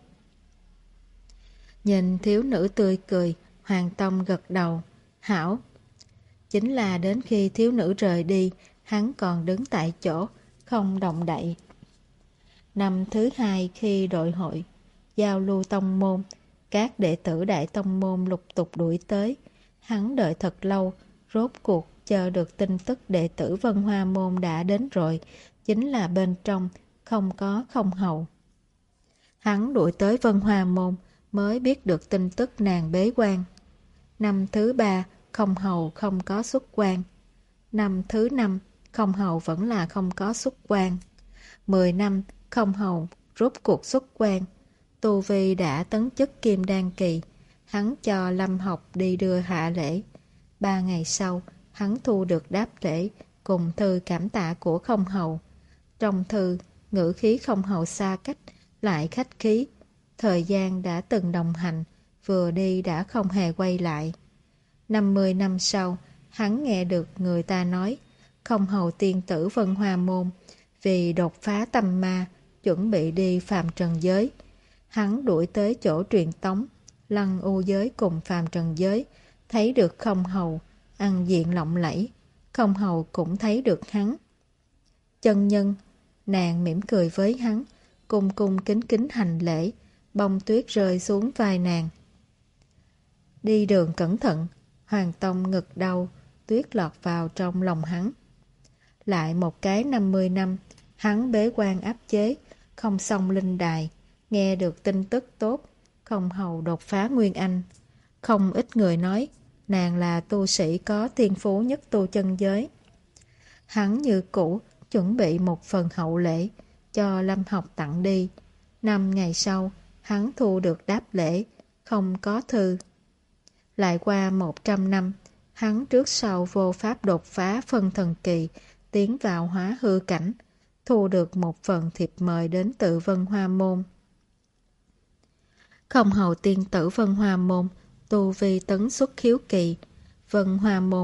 Nhìn thiếu nữ tươi cười, Hoàng Tông gật đầu. Hảo. Chính là đến khi thiếu nữ rời đi, hắn còn đứng tại chỗ, không động đậy. Năm thứ hai khi đội hội giao lưu tông môn, các đệ tử đại tông môn lục tục đuổi tới. Hắn đợi thật lâu, rốt cuộc chờ được tin tức đệ tử Vân Hoa Môn đã đến rồi, chính là bên trong không có Không Hầu. Hắn đuổi tới Vân Hoa Môn mới biết được tin tức nàng bế quan. Năm thứ ba, Không Hầu không có xuất quan. Năm thứ năm, Không Hầu vẫn là không có xuất quan. Mười năm, Không Hầu rốt cuộc xuất quan. Tu Vi đã tấn chức Kim Đan Kỳ. Hắn cho Lâm Học đi đưa hạ lễ. Ba ngày sau, hắn thu được đáp lễ cùng thư cảm tạ của Không Hầu. Trong thư, ngữ khí Không Hầu xa cách, lại khách khí. Thời gian đã từng đồng hành, vừa đi đã không hề quay lại. Năm mươi năm sau, hắn nghe được người ta nói, Không Hầu tiên tử Vân Hoa Môn vì đột phá tâm ma, chuẩn bị đi phàm trần giới. Hắn đuổi tới chỗ truyền tống, lăng u giới cùng phàm trần giới, thấy được Không Hầu, ăn diện lộng lẫy. Không Hầu cũng thấy được hắn. Chân nhân, nàng mỉm cười với hắn, cung cung kính kính hành lễ, bông tuyết rơi xuống vai nàng. Đi đường cẩn thận. Hoàng Tông ngực đau, tuyết lọt vào trong lòng hắn. Lại một cái năm mươi năm, hắn bế quan áp chế, không xong linh đài, nghe được tin tức tốt, Không Hầu đột phá Nguyên Anh. Không ít người nói, nàng là tu sĩ có thiên phú nhất tu chân giới. Hắn như cũ, chuẩn bị một phần hậu lễ, cho Lâm Học tặng đi. Năm ngày sau, hắn thu được đáp lễ, không có thư. Lại qua một trăm năm, hắn trước sau vô pháp đột phá phân thần kỳ, tiến vào hóa hư cảnh, thu được một phần thiệp mời đến từ Vân Hoa Môn. Không Hầu tiên tử Vân Hoa Môn, tu vi tấn xuất khiếu kỳ. Vân Hoa Môn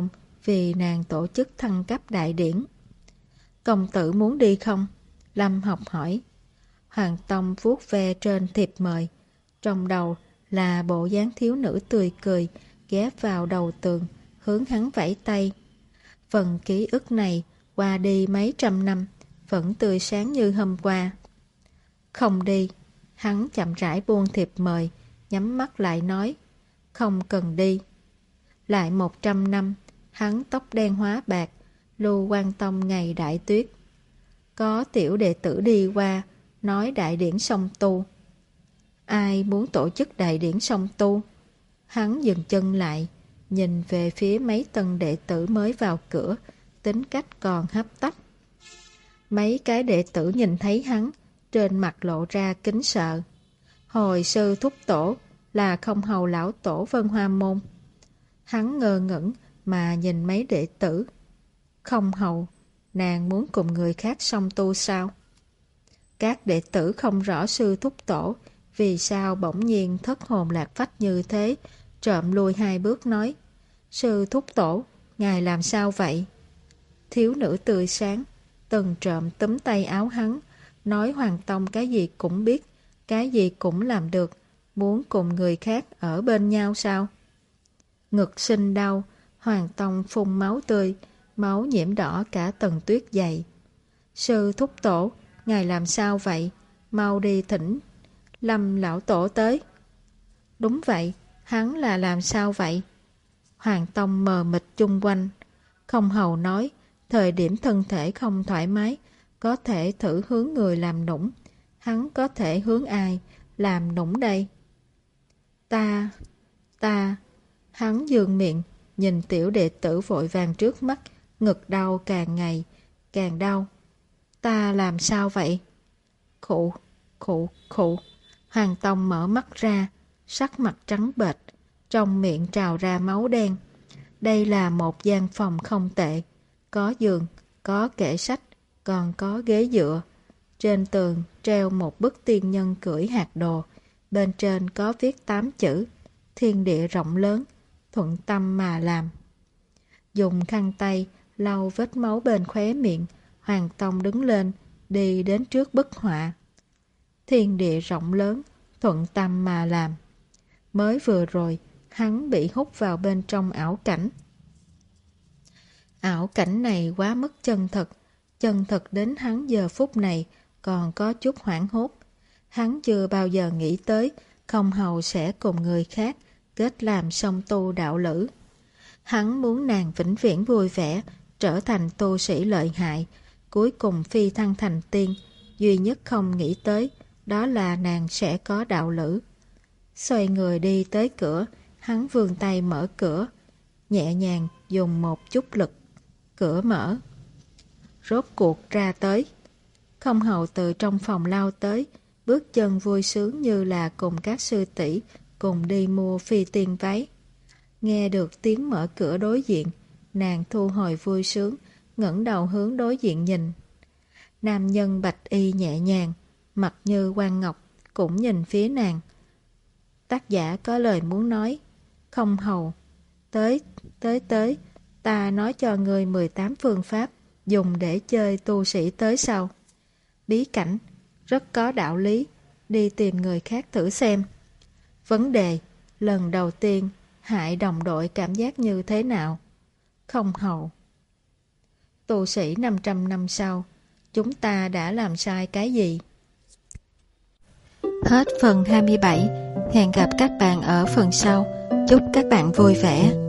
vì nàng tổ chức thăng cấp đại điển. Công tử muốn đi không? Lâm Học hỏi. Hoàng Tông vuốt ve trên thiệp mời. Trong đầu là bộ dáng thiếu nữ tươi cười, ghé vào đầu tường, hướng hắn vẫy tay. Phần ký ức này qua đi mấy trăm năm, vẫn tươi sáng như hôm qua. Không đi. Hắn chậm rãi buông thiệp mời, nhắm mắt lại nói. Không cần đi. Lại một trăm năm, hắn tóc đen hóa bạc, Lưu Quan Tông ngày đại tuyết. Có tiểu đệ tử đi qua, nói đại điển song tu. Ai muốn tổ chức đại điển song tu? Hắn dừng chân lại, nhìn về phía mấy tân đệ tử mới vào cửa, tính cách còn hấp tấp. Mấy cái đệ tử nhìn thấy hắn, trên mặt lộ ra kính sợ. Hồi sư thúc tổ là Không Hầu lão tổ Vân Hoa Môn. Hắn ngơ ngẩn mà nhìn mấy đệ tử. Không Hầu, nàng muốn cùng người khác song tu sao? Các đệ tử không rõ sư thúc tổ vì sao bỗng nhiên thất hồn lạc phách như thế, trộm lùi hai bước nói. Sư thúc tổ, ngài làm sao vậy? Thiếu nữ tươi sáng, từng trộm túm tay áo hắn, nói Hoàng Tông cái gì cũng biết, cái gì cũng làm được, muốn cùng người khác ở bên nhau sao? Ngực sinh đau, Hoàng Tông phun máu tươi, máu nhiễm đỏ cả tầng tuyết dày. Sư thúc tổ, ngài làm sao vậy? Mau đi thỉnh Lâm lão tổ tới. Đúng vậy, hắn là làm sao vậy? Hoàng Tông mờ mịt chung quanh. Không Hầu nói, thời điểm thân thể không thoải mái, có thể thử hướng người làm nũng. Hắn có thể hướng ai làm nũng đây? Ta, ta, hắn dường miệng, nhìn tiểu đệ tử vội vàng trước mắt, ngực đau càng ngày, càng đau. Ta làm sao vậy? Khụ, khụ, khụ. Hoàng Tông mở mắt ra, sắc mặt trắng bệch, trong miệng trào ra máu đen. Đây là một gian phòng không tệ, có giường, có kệ sách, còn có ghế dựa. Trên tường treo một bức tiên nhân cưỡi hạt đồ, bên trên có viết tám chữ, thiên địa rộng lớn, thuận tâm mà làm. Dùng khăn tay lau vết máu bên khóe miệng, Hoàng Tông đứng lên, đi đến trước bức họa. Thiên địa rộng lớn, thuận tâm mà làm. Mới vừa rồi, hắn bị hút vào bên trong ảo cảnh. Ảo cảnh này quá mức chân thật, chân thật đến hắn giờ phút này còn có chút hoảng hốt. Hắn chưa bao giờ nghĩ tới Không Hầu sẽ cùng người khác kết làm song tu đạo lữ. Hắn muốn nàng vĩnh viễn vui vẻ, trở thành tu sĩ lợi hại, cuối cùng phi thăng thành tiên. Duy nhất không nghĩ tới đó là nàng sẽ có đạo lữ. Xoay người đi tới cửa, hắn vươn tay mở cửa, nhẹ nhàng dùng một chút lực. Cửa mở. Rốt cuộc ra tới. Không Hầu từ trong phòng lao tới, bước chân vui sướng như là cùng các sư tỷ cùng đi mua phi tiên váy. Nghe được tiếng mở cửa đối diện, nàng thu hồi vui sướng, ngẩng đầu hướng đối diện nhìn. Nam nhân bạch y nhẹ nhàng, mặt như quan ngọc, cũng nhìn phía nàng. Tác giả có lời muốn nói. Không Hầu, tới, tới tới, ta nói cho người mười tám phương pháp dùng để chơi tu sĩ tới sau. Bí cảnh, rất có đạo lý, đi tìm người khác thử xem. Vấn đề, lần đầu tiên, hại đồng đội cảm giác như thế nào? Không Hầu. Tu sĩ năm trăm năm sau, chúng ta đã làm sai cái gì? Hết phần hai mươi bảy. Hẹn gặp các bạn ở phần sau. Chúc các bạn vui vẻ.